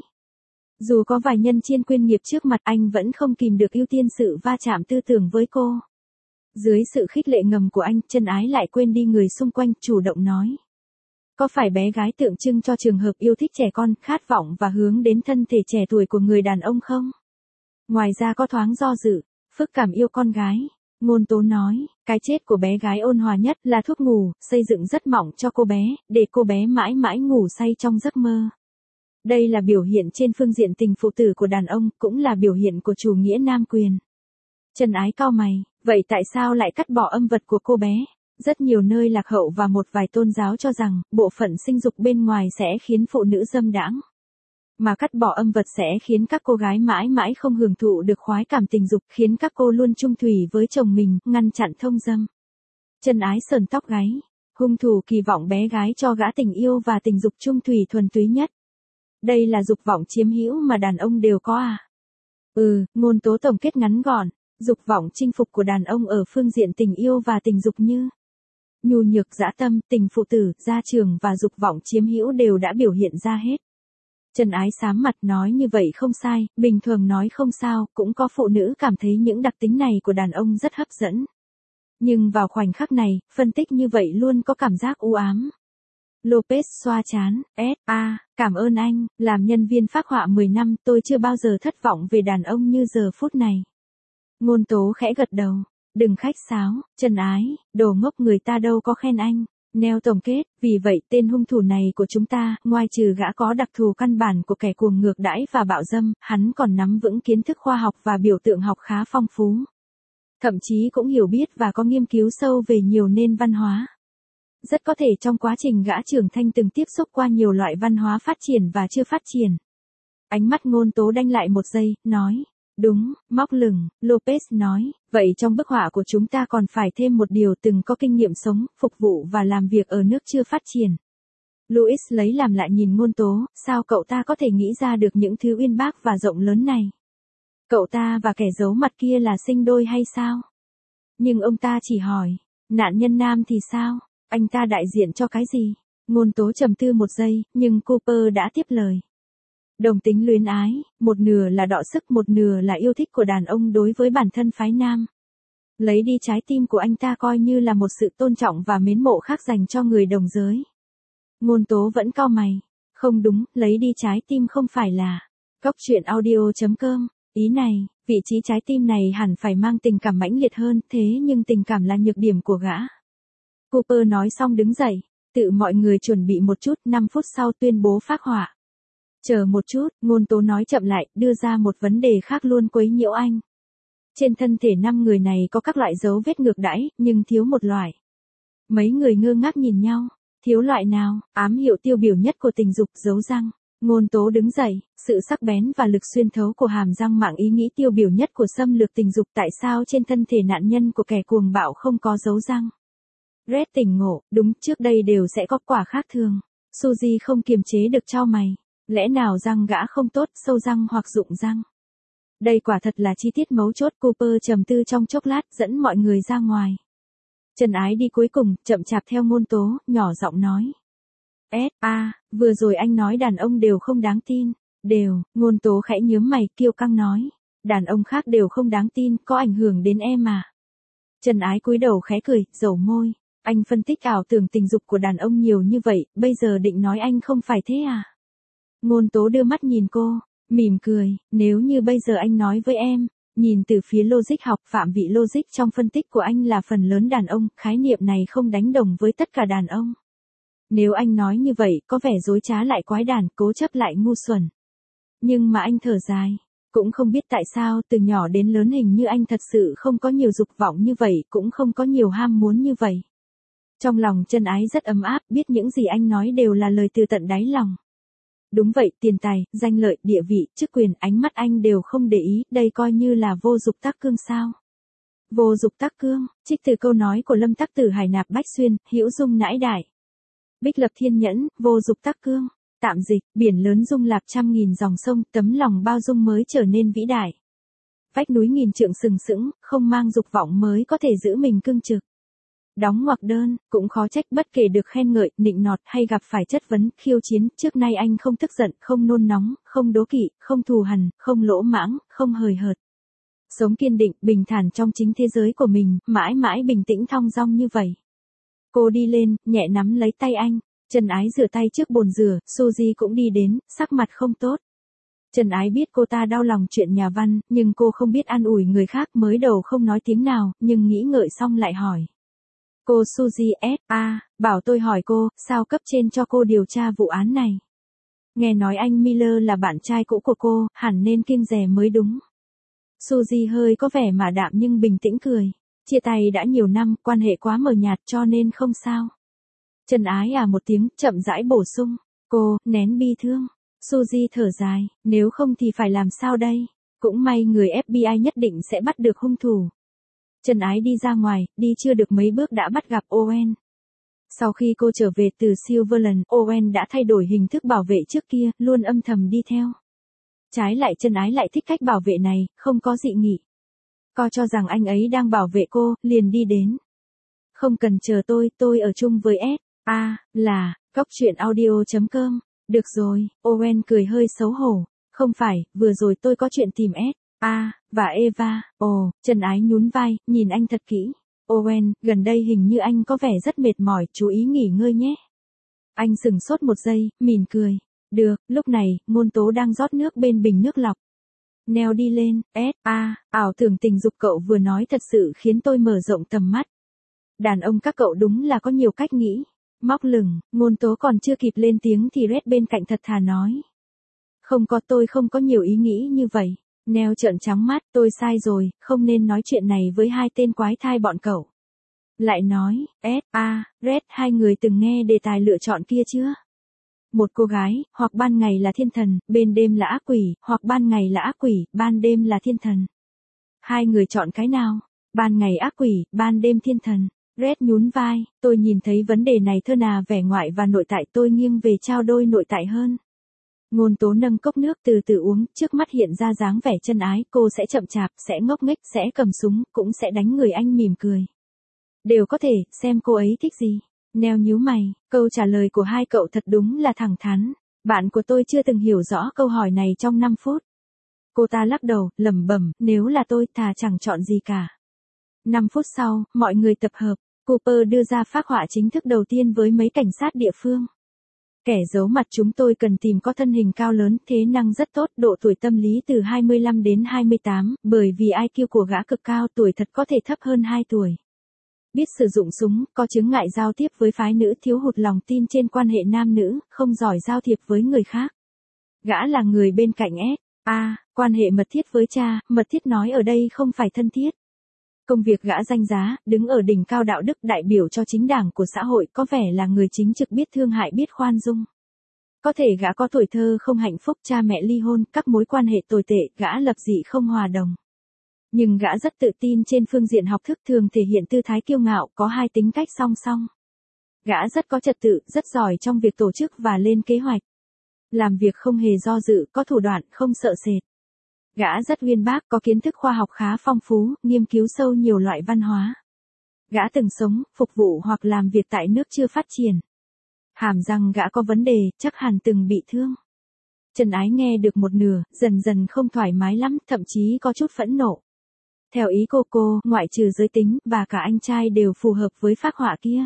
Dù có vài nhân chiên quyên nghiệp trước mặt, anh vẫn không kìm được ưu tiên sự va chạm tư tưởng với cô. Dưới sự khích lệ ngầm của anh, Trần Ái lại quên đi người xung quanh, chủ động nói. Có phải bé gái tượng trưng cho trường hợp yêu thích trẻ con, khát vọng và hướng đến thân thể trẻ tuổi của người đàn ông không? Ngoài ra có thoáng do dự, phức cảm yêu con gái. Ngôn Tố nói, cái chết của bé gái ôn hòa nhất là thuốc ngủ, xây dựng rất mỏng cho cô bé, để cô bé mãi mãi ngủ say trong giấc mơ. Đây là biểu hiện trên phương diện tình phụ tử của đàn ông, cũng là biểu hiện của chủ nghĩa nam quyền. Trần Ái cau mày, vậy tại sao lại cắt bỏ âm vật của cô bé? Rất nhiều nơi lạc hậu và một vài tôn giáo cho rằng, bộ phận sinh dục bên ngoài sẽ khiến phụ nữ dâm đãng. Mà cắt bỏ âm vật sẽ khiến các cô gái mãi mãi không hưởng thụ được khoái cảm tình dục, khiến các cô luôn chung thủy với chồng mình, ngăn chặn thông dâm. Trần Ái sờn tóc gáy, hung thủ kỳ vọng bé gái cho gã tình yêu và tình dục chung thủy thuần túy nhất. Đây là dục vọng chiếm hữu mà đàn ông đều có à? Ừ, Ngôn Tố tổng kết ngắn gọn, dục vọng chinh phục của đàn ông ở phương diện tình yêu và tình dục như nhu nhược, dã tâm, tình phụ tử, gia trưởng và dục vọng chiếm hữu đều đã biểu hiện ra hết. Trần Ái sám mặt nói như vậy không sai, bình thường nói không sao, cũng có phụ nữ cảm thấy những đặc tính này của đàn ông rất hấp dẫn. Nhưng vào khoảnh khắc này, phân tích như vậy luôn có cảm giác u ám. Lopez xoa chán, ét a, cảm ơn anh, làm nhân viên phác họa mười năm tôi chưa bao giờ thất vọng về đàn ông như giờ phút này. Ngôn Tố khẽ gật đầu, đừng khách sáo, Trần Ái, đồ ngốc người ta đâu có khen anh. Neo tổng kết, vì vậy tên hung thủ này của chúng ta, ngoài trừ gã có đặc thù căn bản của kẻ cuồng ngược đãi và bạo dâm, hắn còn nắm vững kiến thức khoa học và biểu tượng học khá phong phú. Thậm chí cũng hiểu biết và có nghiên cứu sâu về nhiều nền văn hóa. Rất có thể trong quá trình gã trưởng thành từng tiếp xúc qua nhiều loại văn hóa phát triển và chưa phát triển. Ánh mắt Ngôn Tố đanh lại một giây, nói. Đúng, móc lửng, Lopez nói, vậy trong bức họa của chúng ta còn phải thêm một điều từng có kinh nghiệm sống, phục vụ và làm việc ở nước chưa phát triển. Louis lấy làm lại nhìn Ngôn Tố, sao cậu ta có thể nghĩ ra được những thứ uyên bác và rộng lớn này? Cậu ta và kẻ giấu mặt kia là sinh đôi hay sao? Nhưng ông ta chỉ hỏi, nạn nhân nam thì sao? Anh ta đại diện cho cái gì? Ngôn Tố trầm tư một giây, nhưng Cooper đã tiếp lời. Đồng tính luyến ái, một nửa là đọ sức, một nửa là yêu thích của đàn ông đối với bản thân phái nam. Lấy đi trái tim của anh ta coi như là một sự tôn trọng và mến mộ khác dành cho người đồng giới. Ngôn Tố vẫn cau mày. Không đúng, lấy đi trái tim không phải là cóc truyện audio chấm com. Ý này, vị trí trái tim này hẳn phải mang tình cảm mãnh liệt hơn, thế nhưng tình cảm là nhược điểm của gã. Cooper nói xong đứng dậy, tự mọi người chuẩn bị một chút, năm phút sau tuyên bố phác họa. Chờ một chút, Ngôn Tố nói chậm lại, đưa ra một vấn đề khác luôn quấy nhiễu anh. Trên thân thể năm người này có các loại dấu vết ngược đãi, nhưng thiếu một loại. Mấy người ngơ ngác nhìn nhau, thiếu loại nào? Ám hiệu tiêu biểu nhất của tình dục, dấu răng. Ngôn Tố đứng dậy, sự sắc bén và lực xuyên thấu của hàm răng mạng ý nghĩ tiêu biểu nhất của xâm lược tình dục, tại sao trên thân thể nạn nhân của kẻ cuồng bạo không có dấu răng? Red tỉnh ngộ, đúng, trước đây đều sẽ có quả khác thường. Suzy không kiềm chế được chau mày. Lẽ nào răng gã không tốt, sâu răng hoặc rụng răng? Đây quả thật là chi tiết mấu chốt. Cooper trầm tư trong chốc lát, dẫn mọi người ra ngoài. Trần Ái đi cuối cùng, chậm chạp theo Ngôn Tố, nhỏ giọng nói. S, a, vừa rồi anh nói đàn ông đều không đáng tin. Đều, Ngôn Tố khẽ nhướng mày, kiêu căng nói. Đàn ông khác đều không đáng tin, có ảnh hưởng đến em mà. Trần Ái cúi đầu khẽ cười, dầu môi. Anh phân tích ảo tưởng tình dục của đàn ông nhiều như vậy, bây giờ định nói anh không phải thế à? Ngôn Tố đưa mắt nhìn cô, mỉm cười, nếu như bây giờ anh nói với em, nhìn từ phía logic học, phạm vị logic trong phân tích của anh là phần lớn đàn ông, khái niệm này không đánh đồng với tất cả đàn ông. Nếu anh nói như vậy, có vẻ dối trá lại quái đản, cố chấp lại ngu xuẩn. Nhưng mà anh thở dài, cũng không biết tại sao từ nhỏ đến lớn hình như anh thật sự không có nhiều dục vọng như vậy, cũng không có nhiều ham muốn như vậy. Trong lòng Trần Ái rất ấm áp, biết những gì anh nói đều là lời từ tận đáy lòng. Đúng vậy, tiền tài, danh lợi, địa vị, chức quyền, ánh mắt anh đều không để ý, đây coi như là vô dục tắc cương sao. Vô dục tắc cương, trích từ câu nói của Lâm Tắc Tử Hải Nạp Bách Xuyên, hữu dung nãi đại. Bích lập thiên nhẫn, vô dục tắc cương. Tạm dịch, biển lớn dung lạp trăm nghìn dòng sông, tấm lòng bao dung mới trở nên vĩ đại. Vách núi nghìn trượng sừng sững, không mang dục vọng mới có thể giữ mình cương trực. Đóng ngoặc đơn, cũng khó trách bất kể được khen ngợi, nịnh nọt hay gặp phải chất vấn, khiêu chiến, trước nay anh không tức giận, không nôn nóng, không đố kỵ, không thù hằn, không lỗ mãng, không hời hợt. Sống kiên định, bình thản trong chính thế giới của mình, mãi mãi bình tĩnh thong dong như vậy. Cô đi lên, nhẹ nắm lấy tay anh. Trần Ái rửa tay trước bồn rửa, Suzy cũng đi đến, sắc mặt không tốt. Trần Ái biết cô ta đau lòng chuyện nhà văn, nhưng cô không biết an ủi người khác, mới đầu không nói tiếng nào, nhưng nghĩ ngợi xong lại hỏi. Cô Suzy S, a, bảo tôi hỏi cô, sao cấp trên cho cô điều tra vụ án này? Nghe nói anh Miller là bạn trai cũ của cô, hẳn nên kiêng dè mới đúng. Suzy hơi có vẻ mà đạm nhưng bình tĩnh cười. Chia tay đã nhiều năm, quan hệ quá mờ nhạt cho nên không sao. Trần Ái à một tiếng, chậm rãi bổ sung. Cô, nén bi thương. Suzy thở dài, nếu không thì phải làm sao đây? Cũng may người ép bê i nhất định sẽ bắt được hung thủ. Trần Ái đi ra ngoài, đi chưa được mấy bước đã bắt gặp Owen. Sau khi cô trở về từ Silverland, Owen đã thay đổi hình thức bảo vệ trước kia, luôn âm thầm đi theo. Trái lại Trần Ái lại thích cách bảo vệ này, không có dị nghị. Coi cho rằng anh ấy đang bảo vệ cô, liền đi đến. Không cần chờ tôi, tôi ở chung với S. A, là, cóc truyện audio chấm com. Được rồi, Owen cười hơi xấu hổ. Không phải, vừa rồi tôi có chuyện tìm S. A, và Eva. Ồ, Trần Ái nhún vai, nhìn anh thật kỹ. Owen, gần đây hình như anh có vẻ rất mệt mỏi, chú ý nghỉ ngơi nhé. Anh sừng sốt một giây, mỉm cười. Được, lúc này, Ngôn Tố đang rót nước bên bình nước lọc. Neo đi lên, S, A, ảo tưởng tình dục cậu vừa nói thật sự khiến tôi mở rộng tầm mắt. Đàn ông các cậu đúng là có nhiều cách nghĩ. Móc lửng, Ngôn Tố còn chưa kịp lên tiếng thì Red bên cạnh thật thà nói. Không có, tôi không có nhiều ý nghĩ như vậy. Neo trợn trắng mắt, tôi sai rồi, không nên nói chuyện này với hai tên quái thai bọn cậu. Lại nói, S, A, Red, hai người từng nghe đề tài lựa chọn kia chưa? Một cô gái, hoặc ban ngày là thiên thần, bên đêm là ác quỷ, hoặc ban ngày là ác quỷ, ban đêm là thiên thần. Hai người chọn cái nào? Ban ngày ác quỷ, ban đêm thiên thần. Red nhún vai, tôi nhìn thấy vấn đề này thơ nà vẻ ngoại và nội tại, tôi nghiêng về trao đôi nội tại hơn. Ngôn Tố nâng cốc nước từ từ uống, trước mắt hiện ra dáng vẻ chân ái, cô sẽ chậm chạp, sẽ ngốc nghếch, sẽ cầm súng, cũng sẽ đánh người. Anh mỉm cười. Đều có thể, xem cô ấy thích gì. Neo nhíu mày, câu trả lời của hai cậu thật đúng là thẳng thắn. Bạn của tôi chưa từng hiểu rõ câu hỏi này trong năm phút. Cô ta lắc đầu, lẩm bẩm, nếu là tôi, thà chẳng chọn gì cả. năm phút sau, mọi người tập hợp. Cooper đưa ra phác họa chính thức đầu tiên với mấy cảnh sát địa phương. Kẻ giấu mặt chúng tôi cần tìm có thân hình cao lớn, thế năng rất tốt, độ tuổi tâm lý từ hai mươi lăm đến hai mươi tám, bởi vì i kiu của gã cực cao, tuổi thật có thể thấp hơn hai tuổi. Biết sử dụng súng, có chứng ngại giao tiếp với phái nữ, thiếu hụt lòng tin trên quan hệ nam nữ, không giỏi giao thiệp với người khác. Gã là người bên cạnh S. A, quan hệ mật thiết với cha, mật thiết nói ở đây không phải thân thiết. Công việc gã danh giá, đứng ở đỉnh cao đạo đức, đại biểu cho chính đảng của xã hội, có vẻ là người chính trực, biết thương hại, biết khoan dung. Có thể gã có tuổi thơ không hạnh phúc, cha mẹ ly hôn, các mối quan hệ tồi tệ, gã lập dị không hòa đồng. Nhưng gã rất tự tin trên phương diện học thức, thường thể hiện tư thái kiêu ngạo, có hai tính cách song song. Gã rất có trật tự, rất giỏi trong việc tổ chức và lên kế hoạch. Làm việc không hề do dự, có thủ đoạn, không sợ sệt. Gã rất uyên bác, có kiến thức khoa học khá phong phú, nghiên cứu sâu nhiều loại văn hóa. Gã từng sống, phục vụ hoặc làm việc tại nước chưa phát triển. Hàm răng gã có vấn đề, chắc hẳn từng bị thương. Trần Ái nghe được một nửa, dần dần không thoải mái lắm, thậm chí có chút phẫn nộ. Theo ý cô cô, ngoại trừ giới tính, và cả anh trai đều phù hợp với phác họa kia.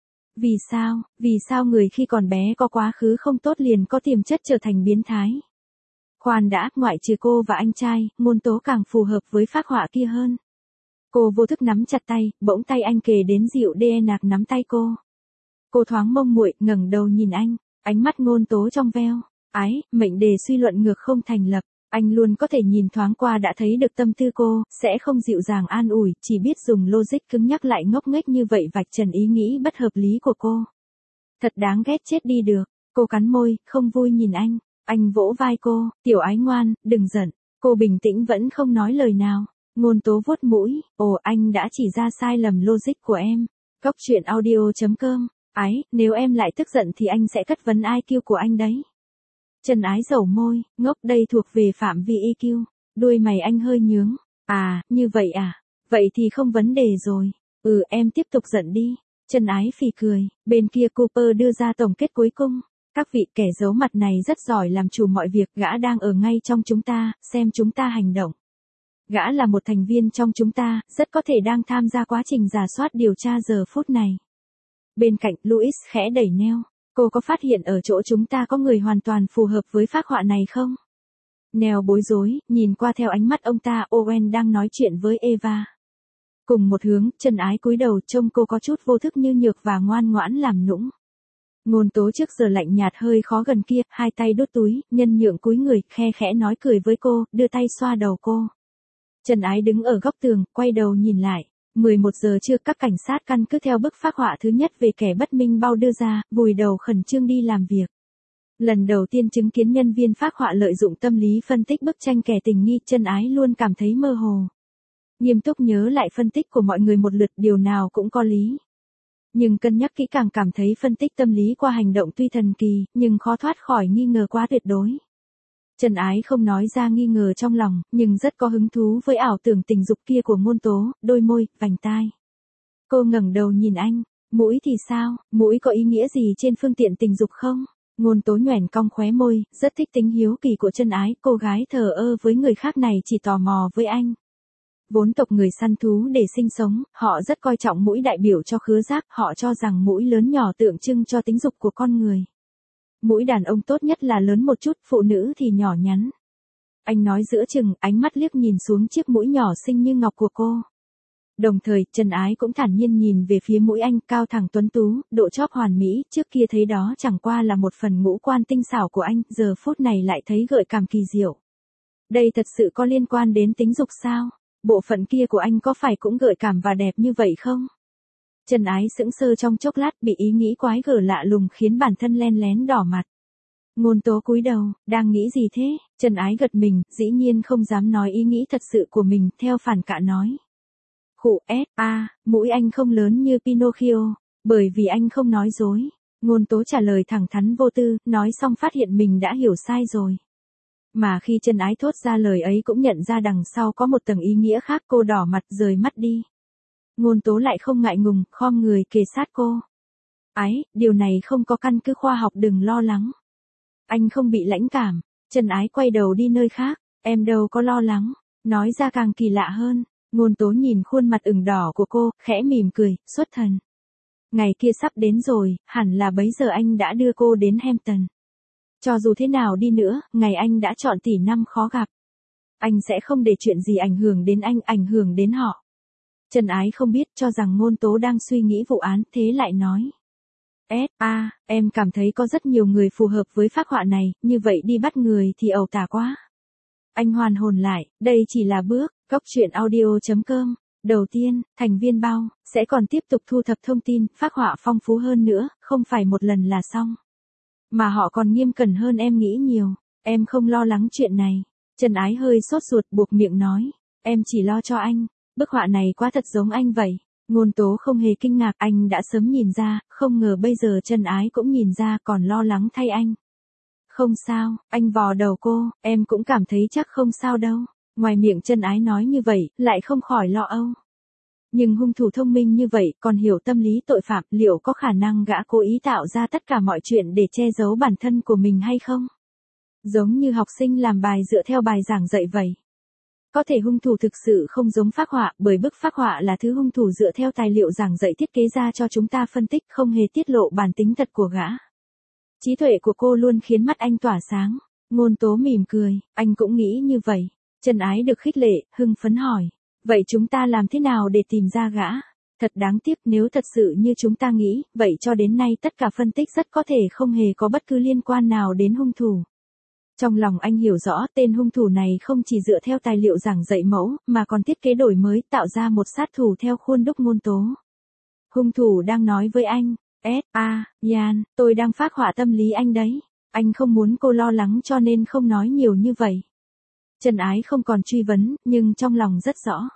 Vì sao, vì sao người khi còn bé có quá khứ không tốt liền có tiềm chất trở thành biến thái? Khoan đã, ngoại trừ cô và anh trai, Ngôn Tố càng phù hợp với phác họa kia hơn. Cô vô thức nắm chặt tay, bỗng tay anh kề đến dịu đê nạc nắm tay cô. Cô thoáng mông muội, ngẩng đầu nhìn anh, ánh mắt Ngôn Tố trong veo. Ái, mệnh đề suy luận ngược không thành lập, anh luôn có thể nhìn thoáng qua đã thấy được tâm tư cô, sẽ không dịu dàng an ủi, chỉ biết dùng logic cứng nhắc lại ngốc nghếch như vậy vạch trần ý nghĩ bất hợp lý của cô. Thật đáng ghét chết đi được, cô cắn môi, không vui nhìn anh, anh vỗ vai cô, Tiểu Ái ngoan, đừng giận, cô bình tĩnh vẫn không nói lời nào. Ngôn Tố vuốt mũi, ồ anh đã chỉ ra sai lầm logic của em. Cóc truyện audio chấm com, Ái, nếu em lại tức giận thì anh sẽ cất vấn i kiu của anh đấy. Trần Ái dẩu môi, ngốc đây thuộc về phạm vi i kiu, đuôi mày anh hơi nhướng, à, như vậy à, vậy thì không vấn đề rồi, ừ em tiếp tục giận đi. Trần Ái phì cười, bên kia Cooper đưa ra tổng kết cuối cùng, các vị kẻ giấu mặt này rất giỏi làm chủ mọi việc, gã đang ở ngay trong chúng ta, xem chúng ta hành động. Gã là một thành viên trong chúng ta, rất có thể đang tham gia quá trình rà soát điều tra giờ phút này. Bên cạnh, Louis khẽ đẩy Neo. Cô có phát hiện ở chỗ chúng ta có người hoàn toàn phù hợp với phác họa này không? Neo bối rối, nhìn qua theo ánh mắt ông ta, Owen đang nói chuyện với Eva. Cùng một hướng, Trần Ái cúi đầu trông cô có chút vô thức như nhược và ngoan ngoãn làm nũng. Ngôn Tố trước giờ lạnh nhạt hơi khó gần kia, hai tay đút túi, nhân nhượng cúi người, khe khẽ nói cười với cô, đưa tay xoa đầu cô. Trần Ái đứng ở góc tường, quay đầu nhìn lại. mười một giờ trưa các cảnh sát căn cứ theo bức phác họa thứ nhất về kẻ bất minh bao đưa ra, vùi đầu khẩn trương đi làm việc. Lần đầu tiên chứng kiến nhân viên phác họa lợi dụng tâm lý phân tích bức tranh kẻ tình nghi, Trần Ái luôn cảm thấy mơ hồ. Nghiêm túc nhớ lại phân tích của mọi người một lượt, điều nào cũng có lý. Nhưng cân nhắc kỹ càng cảm thấy phân tích tâm lý qua hành động tuy thần kỳ, nhưng khó thoát khỏi nghi ngờ quá tuyệt đối. Trần Ái không nói ra nghi ngờ trong lòng, nhưng rất có hứng thú với ảo tưởng tình dục kia của Ngôn Tố, đôi môi, vành tai. Cô ngẩng đầu nhìn anh, mũi thì sao, mũi có ý nghĩa gì trên phương tiện tình dục không? Ngôn Tố nhoẻn cong khóe môi, rất thích tính hiếu kỳ của Trần Ái, cô gái thờ ơ với người khác này chỉ tò mò với anh. Vốn tộc người săn thú để sinh sống, họ rất coi trọng mũi đại biểu cho khứu giác, họ cho rằng mũi lớn nhỏ tượng trưng cho tính dục của con người. Mũi đàn ông tốt nhất là lớn một chút, phụ nữ thì nhỏ nhắn. Anh nói giữa chừng, ánh mắt liếc nhìn xuống chiếc mũi nhỏ xinh như ngọc của cô. Đồng thời, Trần Ái cũng thản nhiên nhìn về phía mũi anh, cao thẳng tuấn tú, độ chóp hoàn mỹ, trước kia thấy đó chẳng qua là một phần ngũ quan tinh xảo của anh, giờ phút này lại thấy gợi cảm kỳ diệu. Đây thật sự có liên quan đến tính dục sao? Bộ phận kia của anh có phải cũng gợi cảm và đẹp như vậy không? Trần Ái sững sờ trong chốc lát, bị ý nghĩ quái gở lạ lùng khiến bản thân len lén đỏ mặt. Ngôn Tố cúi đầu, đang nghĩ gì thế? Trần Ái gật mình, dĩ nhiên không dám nói ý nghĩ thật sự của mình, theo phản cạ nói. Khụ S, a, mũi anh không lớn như Pinocchio, bởi vì anh không nói dối. Ngôn Tố trả lời thẳng thắn vô tư, nói xong phát hiện mình đã hiểu sai rồi. Mà khi Trần Ái thốt ra lời ấy cũng nhận ra đằng sau có một tầng ý nghĩa khác, cô đỏ mặt rời mắt đi. Ngôn Tố lại không ngại ngùng, khom người kề sát cô. Ái, điều này không có căn cứ khoa học, đừng lo lắng. Anh không bị lãnh cảm. Trần Ái quay đầu đi nơi khác, em đâu có lo lắng. Nói ra càng kỳ lạ hơn. Ngôn Tố nhìn khuôn mặt ửng đỏ của cô, khẽ mỉm cười, xuất thần. Ngày kia sắp đến rồi, hẳn là bấy giờ anh đã đưa cô đến Hampton. Cho dù thế nào đi nữa, ngày anh đã chọn tỷ năm khó gặp. Anh sẽ không để chuyện gì ảnh hưởng đến anh, ảnh hưởng đến họ. Trần Ái không biết, cho rằng Ngôn Tố đang suy nghĩ vụ án, thế lại nói. S, a, em cảm thấy có rất nhiều người phù hợp với phác họa này, như vậy đi bắt người thì ẩu tả quá. Anh hoàn hồn lại, đây chỉ là bước, cóc truyện audio chấm com. Đầu tiên, thành viên bao, sẽ còn tiếp tục thu thập thông tin, phác họa phong phú hơn nữa, không phải một lần là xong. Mà họ còn nghiêm cẩn hơn em nghĩ nhiều, em không lo lắng chuyện này. Trần Ái hơi sốt ruột buộc miệng nói, em chỉ lo cho anh, bức họa này quá thật giống anh vậy. Ngôn Tố không hề kinh ngạc, anh đã sớm nhìn ra, không ngờ bây giờ Trần Ái cũng nhìn ra, còn lo lắng thay anh. Không sao, anh vò đầu cô, em cũng cảm thấy chắc không sao đâu. Ngoài miệng Trần Ái nói như vậy, lại không khỏi lo âu. Nhưng hung thủ thông minh như vậy, còn hiểu tâm lý tội phạm, liệu có khả năng gã cố ý tạo ra tất cả mọi chuyện để che giấu bản thân của mình hay không? Giống như học sinh làm bài dựa theo bài giảng dạy vậy. Có thể hung thủ thực sự không giống phác họa, bởi bức phác họa là thứ hung thủ dựa theo tài liệu giảng dạy thiết kế ra cho chúng ta phân tích, không hề tiết lộ bản tính thật của gã. Trí tuệ của cô luôn khiến mắt anh tỏa sáng. Ngôn Tố mỉm cười, anh cũng nghĩ như vậy. Trần Ái được khích lệ, hưng phấn hỏi. Vậy chúng ta làm thế nào để tìm ra gã? Thật đáng tiếc, nếu thật sự như chúng ta nghĩ, vậy cho đến nay tất cả phân tích rất có thể không hề có bất cứ liên quan nào đến hung thủ. Trong lòng anh hiểu rõ, tên hung thủ này không chỉ dựa theo tài liệu giảng dạy mẫu, mà còn thiết kế đổi mới, tạo ra một sát thủ theo khuôn đúc Ngôn Tố. Hung thủ đang nói với anh, S A, Yan, tôi đang phác họa tâm lý anh đấy. Anh không muốn cô lo lắng cho nên không nói nhiều như vậy. Trần Ái không còn truy vấn, nhưng trong lòng rất rõ.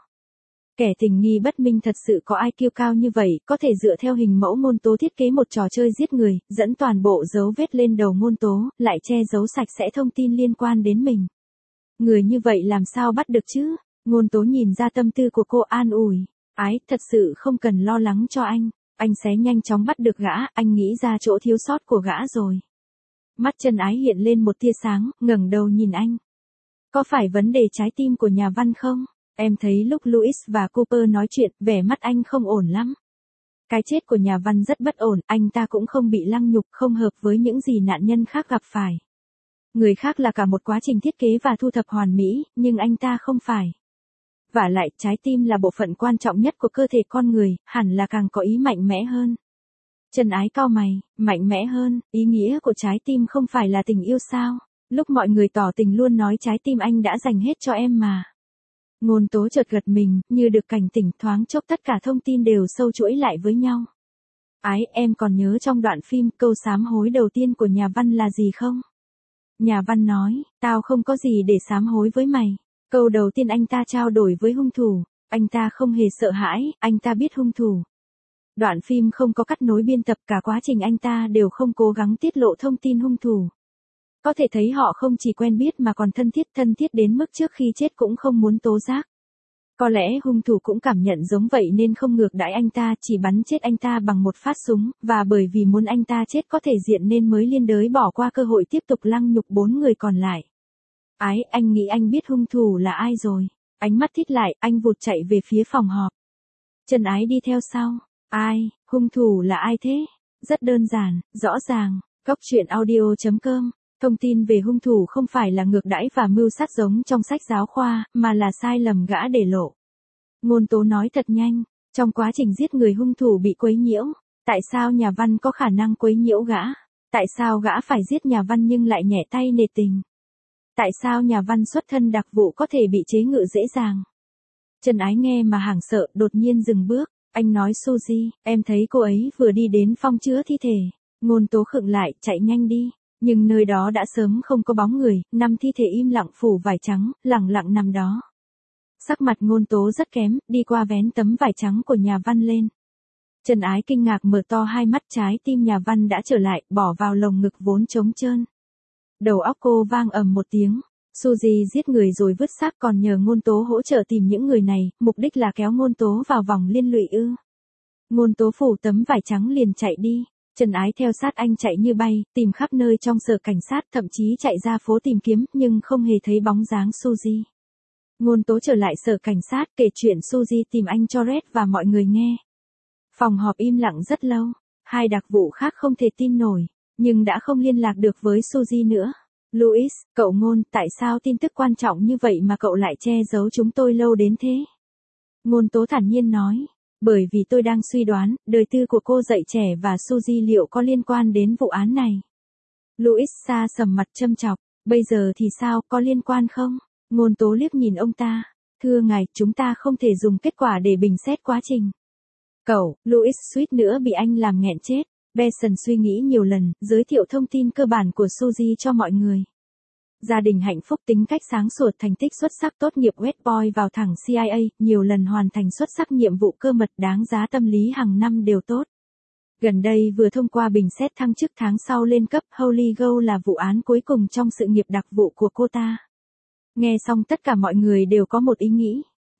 Kẻ tình nghi bất minh thật sự có ai kiêu cao như vậy, có thể dựa theo hình mẫu Ngôn Tố thiết kế một trò chơi giết người, dẫn toàn bộ dấu vết lên đầu Ngôn Tố, lại che giấu sạch sẽ thông tin liên quan đến mình. Người như vậy làm sao bắt được chứ? Ngôn Tố nhìn ra tâm tư của cô, an ủi. Ái, thật sự không cần lo lắng cho anh. Anh sẽ nhanh chóng bắt được gã, anh nghĩ ra chỗ thiếu sót của gã rồi. Mắt Trần Ái hiện lên một tia sáng, ngẩng đầu nhìn anh. Có phải vấn đề trái tim của nhà văn không? Em thấy lúc Louis và Cooper nói chuyện, vẻ mắt anh không ổn lắm. Cái chết của nhà văn rất bất ổn, anh ta cũng không bị lăng nhục, không hợp với những gì nạn nhân khác gặp phải. Người khác là cả một quá trình thiết kế và thu thập hoàn mỹ, nhưng anh ta không phải. Vả lại, trái tim là bộ phận quan trọng nhất của cơ thể con người, hẳn là càng có ý mạnh mẽ hơn. Trần Ái cau mày, mạnh mẽ hơn, ý nghĩa của trái tim không phải là tình yêu sao? Lúc mọi người tỏ tình luôn nói trái tim anh đã dành hết cho em mà. Ngôn Tố chợt gật mình, như được cảnh tỉnh, thoáng chốc tất cả thông tin đều sâu chuỗi lại với nhau. Ái, em còn nhớ trong đoạn phim câu sám hối đầu tiên của nhà văn là gì không? Nhà văn nói, tao không có gì để sám hối với mày. Câu đầu tiên anh ta trao đổi với hung thủ, anh ta không hề sợ hãi, anh ta biết hung thủ. Đoạn phim không có cắt nối biên tập, cả quá trình anh ta đều không cố gắng tiết lộ thông tin hung thủ. Có thể thấy họ không chỉ quen biết mà còn thân thiết, thân thiết đến mức trước khi chết cũng không muốn tố giác. Có lẽ hung thủ cũng cảm nhận giống vậy nên không ngược đãi anh ta, chỉ bắn chết anh ta bằng một phát súng, và bởi vì muốn anh ta chết có thể diện nên mới liên đới bỏ qua cơ hội tiếp tục lăng nhục bốn người còn lại. Ái, anh nghĩ anh biết hung thủ là ai rồi. Ánh mắt thít lại, anh vụt chạy về phía phòng họp. Trần Ái đi theo sau. Ai, hung thủ là ai thế? Rất đơn giản, rõ ràng. Cóc truyện audio chấm com. Thông tin về hung thủ không phải là ngược đãi và mưu sát giống trong sách giáo khoa, mà là sai lầm gã để lộ. Ngôn Tố nói thật nhanh, trong quá trình giết người hung thủ bị quấy nhiễu. Tại sao nhà văn có khả năng quấy nhiễu gã? Tại sao gã phải giết nhà văn nhưng lại nhẹ tay nề tình? Tại sao nhà văn xuất thân đặc vụ có thể bị chế ngự dễ dàng? Trần Ái nghe mà hoảng sợ, đột nhiên dừng bước. Anh nói Suzy, em thấy cô ấy vừa đi đến phòng chứa thi thể. Ngôn Tố khựng lại, chạy nhanh đi. Nhưng nơi đó đã sớm không có bóng người, năm thi thể im lặng phủ vải trắng, lặng lặng nằm đó. Sắc mặt Ngôn Tố rất kém, đi qua vén tấm vải trắng của nhà văn lên. Trần Ái kinh ngạc mở to hai mắt, trái tim nhà văn đã trở lại, bỏ vào lồng ngực vốn trống trơn. Đầu óc cô vang ầm một tiếng. Suzy giết người rồi vứt xác còn nhờ Ngôn Tố hỗ trợ tìm những người này, mục đích là kéo Ngôn Tố vào vòng liên lụy ư. Ngôn Tố phủ tấm vải trắng liền chạy đi. Trần Ái theo sát anh chạy như bay, tìm khắp nơi trong sở cảnh sát, thậm chí chạy ra phố tìm kiếm, nhưng không hề thấy bóng dáng Suzy. Ngôn Tố trở lại sở cảnh sát, kể chuyện Suzy tìm anh cho Red và mọi người nghe. Phòng họp im lặng rất lâu, hai đặc vụ khác không thể tin nổi, nhưng đã không liên lạc được với Suzy nữa. Louis, cậu Ngôn, tại sao tin tức quan trọng như vậy mà cậu lại che giấu chúng tôi lâu đến thế? Ngôn Tố thản nhiên nói. Bởi vì tôi đang suy đoán, đời tư của cô dạy trẻ và Suzy liệu có liên quan đến vụ án này. Louis xa sầm mặt châm chọc, bây giờ thì sao, có liên quan không? Ngôn Tố liếc nhìn ông ta. Thưa ngài, chúng ta không thể dùng kết quả để bình xét quá trình. Cậu, Louis suýt nữa bị anh làm nghẹn chết. Benson suy nghĩ nhiều lần, giới thiệu thông tin cơ bản của Suzy cho mọi người. Gia đình hạnh phúc, tính cách sáng suốt, thành tích xuất sắc, tốt nghiệp West Point vào thẳng C I A, nhiều lần hoàn thành xuất sắc nhiệm vụ cơ mật, đáng giá, tâm lý hàng năm đều tốt. Gần đây vừa thông qua bình xét thăng chức, tháng sau lên cấp. Holy Gold là vụ án cuối cùng trong sự nghiệp đặc vụ của cô ta. Nghe xong tất cả mọi người đều có một ý nghĩ.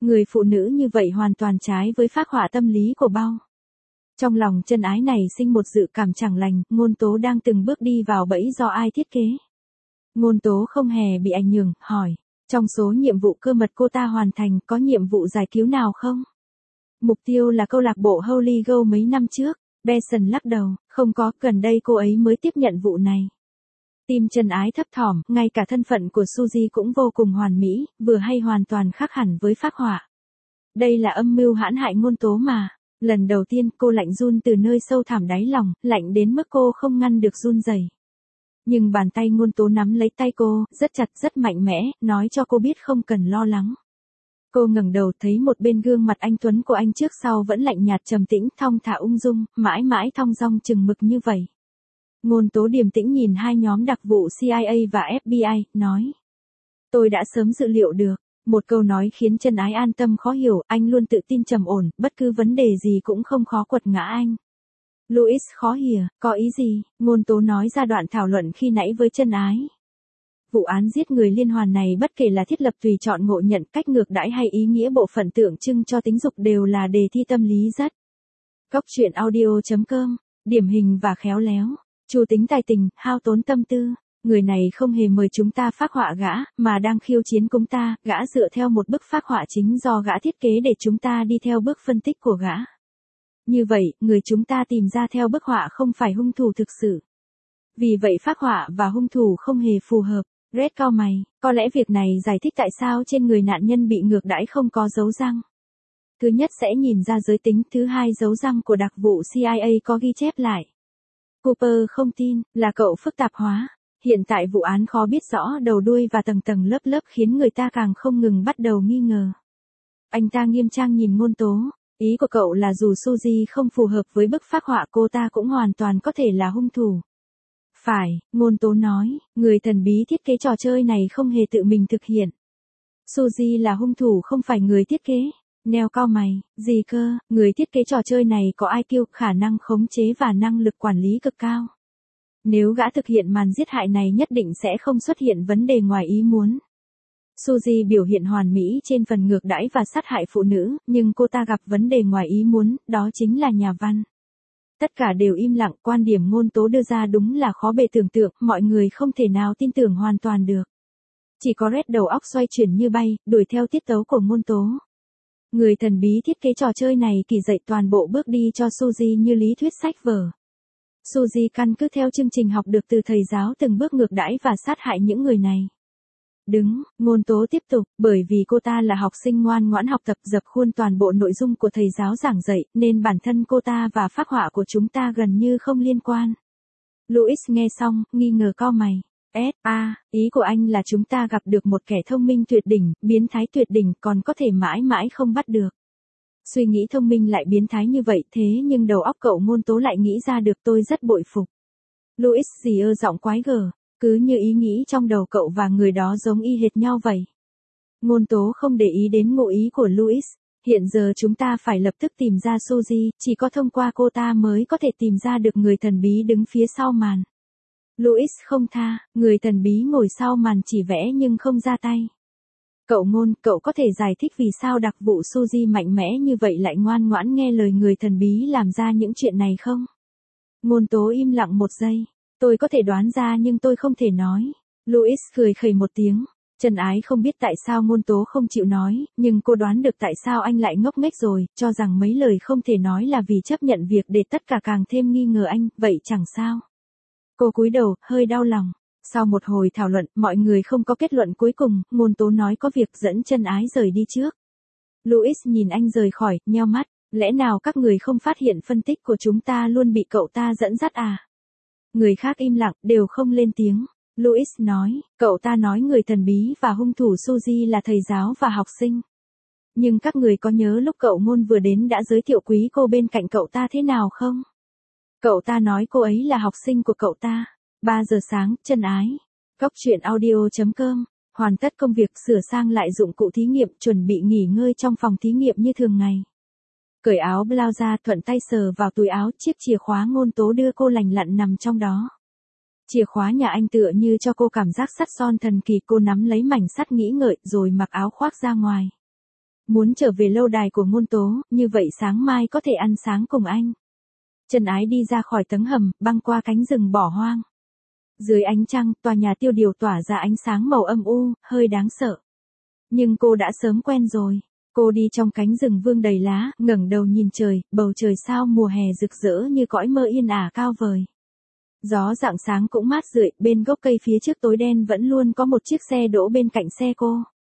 Người phụ nữ như vậy hoàn toàn trái với phác họa tâm lý của bao. Trong lòng Chân Ái này sinh một dự cảm chẳng lành, Ngôn Tố đang từng bước đi vào bẫy do ai thiết kế. Ngôn Tố không hề bị ảnh hưởng, hỏi, trong số nhiệm vụ cơ mật cô ta hoàn thành có nhiệm vụ giải cứu nào không? Mục tiêu là câu lạc bộ Holy Go mấy năm trước. Benson lắc đầu, không có, gần đây cô ấy mới tiếp nhận vụ này. Tim Chân Ái thấp thỏm, ngay cả thân phận của Suzy cũng vô cùng hoàn mỹ, vừa hay hoàn toàn khác hẳn với phác họa. Đây là âm mưu hãm hại Ngôn Tố mà. Lần đầu tiên cô lạnh run từ nơi sâu thẳm đáy lòng, lạnh đến mức cô không ngăn được run rẩy. Nhưng bàn tay Ngôn Tố nắm lấy tay cô, rất chặt rất mạnh mẽ, nói cho cô biết không cần lo lắng. Cô ngẩng đầu thấy một bên gương mặt anh tuấn của anh trước sau vẫn lạnh nhạt trầm tĩnh, thong thả ung dung, mãi mãi thong dong chừng mực như vậy. Ngôn Tố điềm tĩnh nhìn hai nhóm đặc vụ C I A và F B I, nói. Tôi đã sớm dự liệu được. Một câu nói khiến Chân Ái an tâm khó hiểu, anh luôn tự tin trầm ổn, bất cứ vấn đề gì cũng không khó quật ngã anh. Louis khó hiểu, có ý gì? Ngôn Tố nói ra đoạn thảo luận khi nãy với Chân Ái. Vụ án giết người liên hoàn này bất kể là thiết lập tùy chọn ngộ nhận, cách ngược đãi hay ý nghĩa bộ phận tượng trưng cho tính dục đều là đề thi tâm lý rất. Góc truyện audio chấm com, điểm hình và khéo léo, chủ tính tài tình, hao tốn tâm tư. Người này không hề mời chúng ta phác họa gã, mà đang khiêu chiến chúng ta, gã dựa theo một bức phác họa chính do gã thiết kế để chúng ta đi theo bước phân tích của gã. Như vậy, người chúng ta tìm ra theo bức họa không phải hung thủ thực sự. Vì vậy phác họa và hung thủ không hề phù hợp. Red cau mày, có lẽ việc này giải thích tại sao trên người nạn nhân bị ngược đãi không có dấu răng. Thứ nhất sẽ nhìn ra giới tính, thứ hai dấu răng của đặc vụ C I A có ghi chép lại. Cooper không tin, là cậu phức tạp hóa. Hiện tại vụ án khó biết rõ đầu đuôi và tầng tầng lớp lớp khiến người ta càng không ngừng bắt đầu nghi ngờ. Anh ta nghiêm trang nhìn Ngôn Tố, ý của cậu là dù Suzy không phù hợp với bức phác họa cô ta cũng hoàn toàn có thể là hung thủ. Phải, Ngôn Tố nói, người thần bí thiết kế trò chơi này không hề tự mình thực hiện. Suzy là hung thủ không phải người thiết kế. Neo cau mày, gì cơ, người thiết kế trò chơi này có I Q, khả năng khống chế và năng lực quản lý cực cao. Nếu gã thực hiện màn giết hại này nhất định sẽ không xuất hiện vấn đề ngoài ý muốn. Suzy biểu hiện hoàn mỹ trên phần ngược đãi và sát hại phụ nữ, nhưng cô ta gặp vấn đề ngoài ý muốn, đó chính là nhà văn. Tất cả đều im lặng, quan điểm Ngôn Tố đưa ra đúng là khó bề tưởng tượng, mọi người không thể nào tin tưởng hoàn toàn được. Chỉ có Red đầu óc xoay chuyển như bay, đuổi theo tiết tấu của Ngôn Tố. Người thần bí thiết kế trò chơi này kỳ dạy toàn bộ bước đi cho Suzy như lý thuyết sách vở. Suzy căn cứ theo chương trình học được từ thầy giáo từng bước ngược đãi và sát hại những người này. Đứng, Ngôn Tố tiếp tục, bởi vì cô ta là học sinh ngoan ngoãn học tập dập khuôn toàn bộ nội dung của thầy giáo giảng dạy, nên bản thân cô ta và phác họa của chúng ta gần như không liên quan. Louis nghe xong, nghi ngờ cau mày. S, a, ý của anh là chúng ta gặp được một kẻ thông minh tuyệt đỉnh, biến thái tuyệt đỉnh còn có thể mãi mãi không bắt được. Suy nghĩ thông minh lại biến thái như vậy thế nhưng đầu óc cậu Ngôn Tố lại nghĩ ra được, tôi rất bội phục. Louis gì ơ giọng quái gở, cứ như ý nghĩ trong đầu cậu và người đó giống y hệt nhau vậy. Ngôn Tố không để ý đến ngụ ý của Louis, hiện giờ chúng ta phải lập tức tìm ra Suzy, chỉ có thông qua cô ta mới có thể tìm ra được người thần bí đứng phía sau màn. Louis không tha, người thần bí ngồi sau màn chỉ vẽ nhưng không ra tay. Cậu Ngôn, cậu có thể giải thích vì sao đặc vụ Suzy mạnh mẽ như vậy lại ngoan ngoãn nghe lời người thần bí làm ra những chuyện này không? Ngôn Tố im lặng một giây. Tôi có thể đoán ra nhưng tôi không thể nói. Louis cười khẩy một tiếng. Chân Ái không biết tại sao Ngôn Tố không chịu nói, nhưng cô đoán được tại sao anh lại ngốc nghếch rồi, cho rằng mấy lời không thể nói là vì chấp nhận việc để tất cả càng thêm nghi ngờ anh, vậy chẳng sao. Cô cúi đầu, hơi đau lòng. Sau một hồi thảo luận, mọi người không có kết luận cuối cùng, Ngôn Tố nói có việc dẫn Chân Ái rời đi trước. Louis nhìn anh rời khỏi, nheo mắt, lẽ nào các người không phát hiện phân tích của chúng ta luôn bị cậu ta dẫn dắt à? Người khác im lặng, đều không lên tiếng. Louis nói, cậu ta nói người thần bí và hung thủ Suzy là thầy giáo và học sinh. Nhưng các người có nhớ lúc cậu Ngôn vừa đến đã giới thiệu quý cô bên cạnh cậu ta thế nào không? Cậu ta nói cô ấy là học sinh của cậu ta. ba giờ sáng, Chân Ái. Góc truyện audio chấm com. Hoàn tất công việc sửa sang lại dụng cụ thí nghiệm, chuẩn bị nghỉ ngơi trong phòng thí nghiệm như thường ngày. Cởi áo blau ra, thuận tay sờ vào túi áo, chiếc chìa khóa Ngôn Tố đưa cô lành lặn nằm trong đó. Chìa khóa nhà anh tựa như cho cô cảm giác sắt son thần kỳ, cô nắm lấy mảnh sắt nghĩ ngợi rồi mặc áo khoác ra ngoài. Muốn trở về lâu đài của Ngôn Tố, như vậy sáng mai có thể ăn sáng cùng anh. Trần Ái đi ra khỏi tầng hầm, băng qua cánh rừng bỏ hoang. Dưới ánh trăng, tòa nhà tiêu điều tỏa ra ánh sáng màu âm u, hơi đáng sợ. Nhưng cô đã sớm quen rồi. Cô đi trong cánh rừng vương đầy lá, ngẩng đầu nhìn trời, bầu trời sao mùa hè rực rỡ như cõi mơ yên ả cao vời. Gió rạng sáng cũng mát rượi, bên gốc cây phía trước tối đen vẫn luôn có một chiếc xe đỗ bên cạnh xe cô.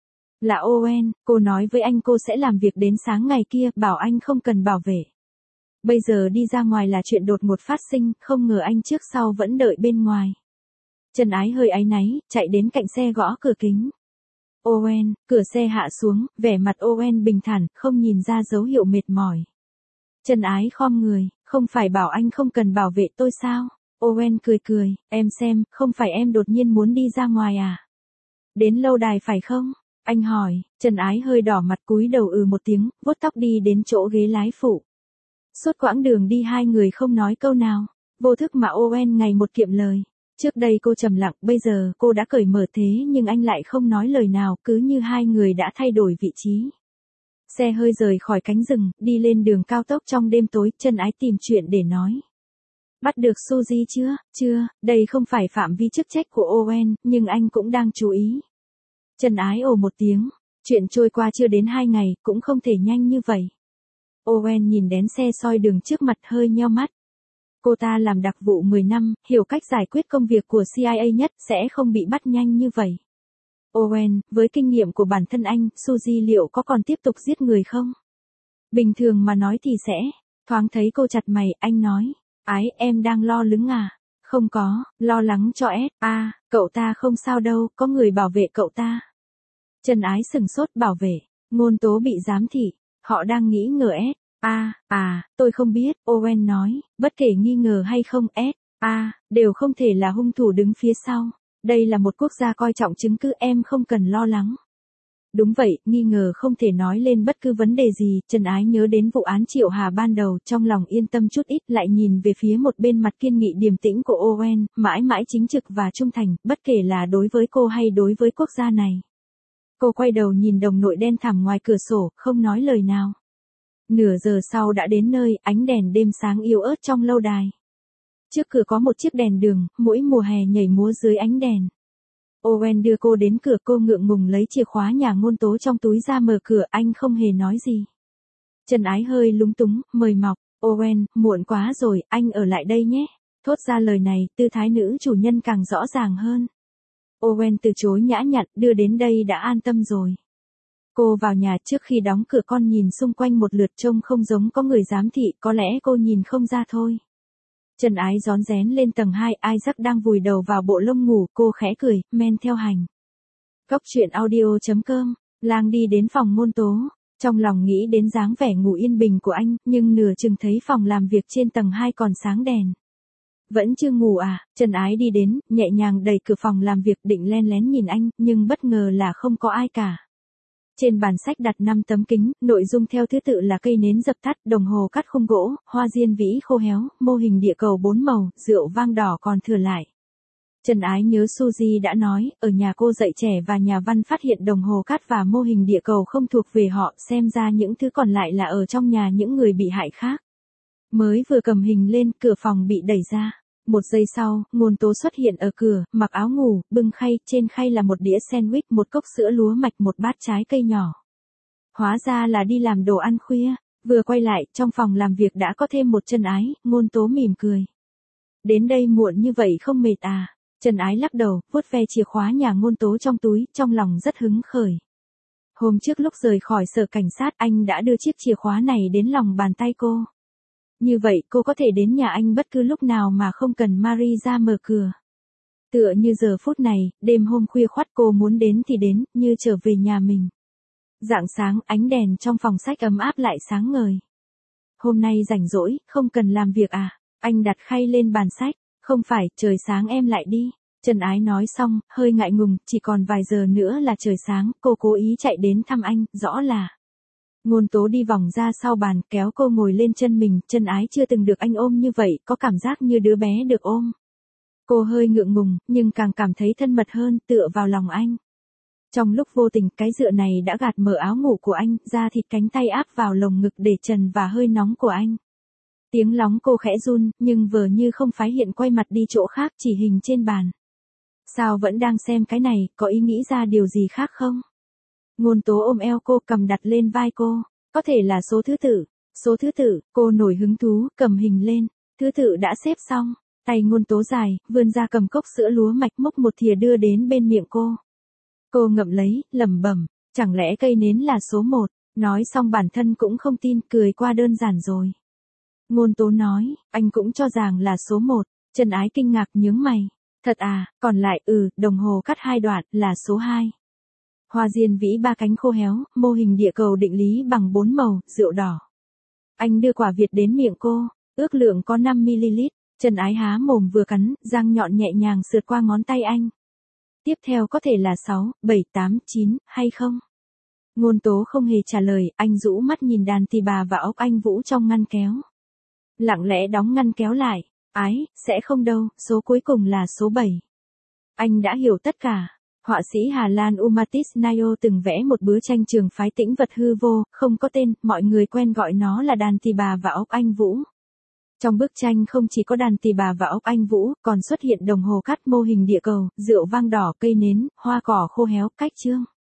Là Owen, cô nói với anh cô sẽ làm việc đến sáng ngày kia, bảo anh không cần bảo vệ. Bây giờ đi ra ngoài là chuyện đột ngột phát sinh, không ngờ anh trước sau vẫn đợi bên ngoài. Trần Ái hơi áy náy, chạy đến cạnh xe gõ cửa kính. Owen, cửa xe hạ xuống, vẻ mặt Owen bình thản, không nhìn ra dấu hiệu mệt mỏi. Trần Ái khom người, không phải bảo anh không cần bảo vệ tôi sao? Owen cười cười, em xem, không phải em đột nhiên muốn đi ra ngoài à? Đến lâu đài phải không? Anh hỏi. Trần Ái hơi đỏ mặt cúi đầu ừ một tiếng, vuốt tóc đi đến chỗ ghế lái phụ. Suốt quãng đường đi hai người không nói câu nào, vô thức mà Owen ngày một kiệm lời. Trước đây cô trầm lặng, bây giờ cô đã cởi mở thế nhưng anh lại không nói lời nào, cứ như hai người đã thay đổi vị trí. Xe hơi rời khỏi cánh rừng, đi lên đường cao tốc trong đêm tối, Trần Ái tìm chuyện để nói. Bắt được Suzy chưa? Chưa, đây không phải phạm vi chức trách của Owen, nhưng anh cũng đang chú ý. Trần Ái ồ một tiếng, chuyện trôi qua chưa đến hai ngày, cũng không thể nhanh như vậy. Owen nhìn đến xe soi đường trước mặt hơi nheo mắt. Cô ta làm đặc vụ mười năm, hiểu cách giải quyết công việc của C I A nhất, sẽ không bị bắt nhanh như vậy. Owen, với kinh nghiệm của bản thân anh, Suzy liệu có còn tiếp tục giết người không? Bình thường mà nói thì sẽ. Thoáng thấy cô chặt mày, anh nói. Ái, em đang lo lắng à? Không có, lo lắng cho S. À, cậu ta không sao đâu, có người bảo vệ cậu ta. Trần Ái sừng sốt bảo vệ. Ngôn Tố bị giám thị. Họ đang nghĩ ngờ S. À, à, tôi không biết, Owen nói, bất kể nghi ngờ hay không S. À, đều không thể là hung thủ đứng phía sau. Đây là một quốc gia coi trọng chứng cứ, em không cần lo lắng. Đúng vậy, nghi ngờ không thể nói lên bất cứ vấn đề gì, Trần Ái nhớ đến vụ án Triệu Hà ban đầu, trong lòng yên tâm chút ít, lại nhìn về phía một bên mặt kiên nghị điềm tĩnh của Owen, mãi mãi chính trực và trung thành, bất kể là đối với cô hay đối với quốc gia này. Cô quay đầu nhìn đồng nội đen thẳm ngoài cửa sổ, không nói lời nào. Nửa giờ sau đã đến nơi, ánh đèn đêm sáng yếu ớt trong lâu đài. Trước cửa có một chiếc đèn đường, mỗi mùa hè nhảy múa dưới ánh đèn. Owen đưa cô đến cửa, cô ngượng ngùng lấy chìa khóa nhà Ngôn Tố trong túi ra mở cửa, anh không hề nói gì. Trần Ái hơi lúng túng, mời mọc. Owen, muộn quá rồi, anh ở lại đây nhé. Thốt ra lời này, tư thái nữ chủ nhân càng rõ ràng hơn. Owen từ chối nhã nhặn, đưa đến đây đã an tâm rồi. Cô vào nhà, trước khi đóng cửa con nhìn xung quanh một lượt, trông không giống có người giám thị, có lẽ cô nhìn không ra thôi. Trần Ái rón rén lên tầng hai, Isaac đang vùi đầu vào bộ lông ngủ, cô khẽ cười, men theo hành. Góc truyện audio chấm com, Lang đi đến phòng Ngôn Tố, trong lòng nghĩ đến dáng vẻ ngủ yên bình của anh, nhưng nửa chừng thấy phòng làm việc trên tầng hai còn sáng đèn. Vẫn chưa ngủ à? Trần Ái đi đến, nhẹ nhàng đẩy cửa phòng làm việc, định len lén nhìn anh, nhưng bất ngờ là không có ai cả. Trên bàn sách đặt năm tấm kính, nội dung theo thứ tự là cây nến dập tắt, đồng hồ cắt khung gỗ, hoa diên vĩ khô héo, mô hình địa cầu bốn màu, rượu vang đỏ còn thừa lại. Trần Ái nhớ Suzy đã nói, ở nhà cô dạy trẻ và nhà văn phát hiện đồng hồ cắt và mô hình địa cầu không thuộc về họ, xem ra những thứ còn lại là ở trong nhà những người bị hại khác. Mới vừa cầm hình lên, cửa phòng bị đẩy ra. Một giây sau, Ngôn Tố xuất hiện ở cửa, mặc áo ngủ, bưng khay, trên khay là một đĩa sandwich, một cốc sữa lúa mạch, một bát trái cây nhỏ. Hóa ra là đi làm đồ ăn khuya, vừa quay lại, trong phòng làm việc đã có thêm một Trần Ái, Ngôn Tố mỉm cười. Đến đây muộn như vậy không mệt à? Trần Ái lắc đầu, vuốt ve chìa khóa nhà Ngôn Tố trong túi, trong lòng rất hứng khởi. Hôm trước lúc rời khỏi sở cảnh sát, anh đã đưa chiếc chìa khóa này đến lòng bàn tay cô. Như vậy cô có thể đến nhà anh bất cứ lúc nào mà không cần Marie ra mở cửa. Tựa như giờ phút này, đêm hôm khuya khoắt cô muốn đến thì đến, như trở về nhà mình. Rạng sáng, ánh đèn trong phòng sách ấm áp lại sáng ngời. Hôm nay rảnh rỗi, không cần làm việc à? Anh đặt khay lên bàn sách. Không phải, trời sáng em lại đi. Trần Ái nói xong, hơi ngại ngùng, chỉ còn vài giờ nữa là trời sáng, cô cố ý chạy đến thăm anh, rõ là. Ngôn Tố đi vòng ra sau bàn, kéo cô ngồi lên chân mình, Trần Ái chưa từng được anh ôm như vậy, có cảm giác như đứa bé được ôm. Cô hơi ngượng ngùng, nhưng càng cảm thấy thân mật hơn, tựa vào lòng anh. Trong lúc vô tình, cái dựa này đã gạt mở áo ngủ của anh, da thịt cánh tay áp vào lồng ngực để trần và hơi nóng của anh. Tiếng lóng cô khẽ run, nhưng vờ như không phái hiện quay mặt đi chỗ khác, chỉ hình trên bàn. Sao vẫn đang xem cái này, có ý nghĩ ra điều gì khác không? Ngôn Tố ôm eo cô, cầm đặt lên vai cô. Có thể là số thứ tự. Số thứ tự, cô nổi hứng thú, cầm hình lên. Thứ tự đã xếp xong. Tay Ngôn Tố dài, vươn ra cầm cốc sữa lúa mạch múc một thìa đưa đến bên miệng cô. Cô ngậm lấy, lẩm bẩm, chẳng lẽ cây nến là số một? Nói xong bản thân cũng không tin, cười qua đơn giản rồi. Ngôn Tố nói, anh cũng cho rằng là số một. Trần Ái kinh ngạc nhướng mày. Thật à, còn lại, ừ, đồng hồ cắt hai đoạn, là số hai. Hoa diên vĩ ba cánh khô héo, mô hình địa cầu định lý bằng bốn màu, rượu đỏ. Anh đưa quả Việt đến miệng cô, ước lượng có năm mi-li-lít. Trần Ái há mồm vừa cắn, răng nhọn nhẹ nhàng sượt qua ngón tay anh. Tiếp theo có thể là sáu, bảy, tám, chín, hay không? Ngôn Tố không hề trả lời, anh rũ mắt nhìn đàn tỳ bà và ốc anh Vũ trong ngăn kéo. Lặng lẽ đóng ngăn kéo lại. Ái, sẽ không đâu, số cuối cùng là số bảy. Anh đã hiểu tất cả. Họa sĩ Hà Lan Umatis Nayo từng vẽ một bức tranh trường phái tĩnh vật hư vô, không có tên, mọi người quen gọi nó là đàn tỳ bà và ốc anh Vũ. Trong bức tranh không chỉ có đàn tỳ bà và ốc anh Vũ, còn xuất hiện đồng hồ cắt mô hình địa cầu, rượu vang đỏ, cây nến, hoa cỏ khô héo, cách chương.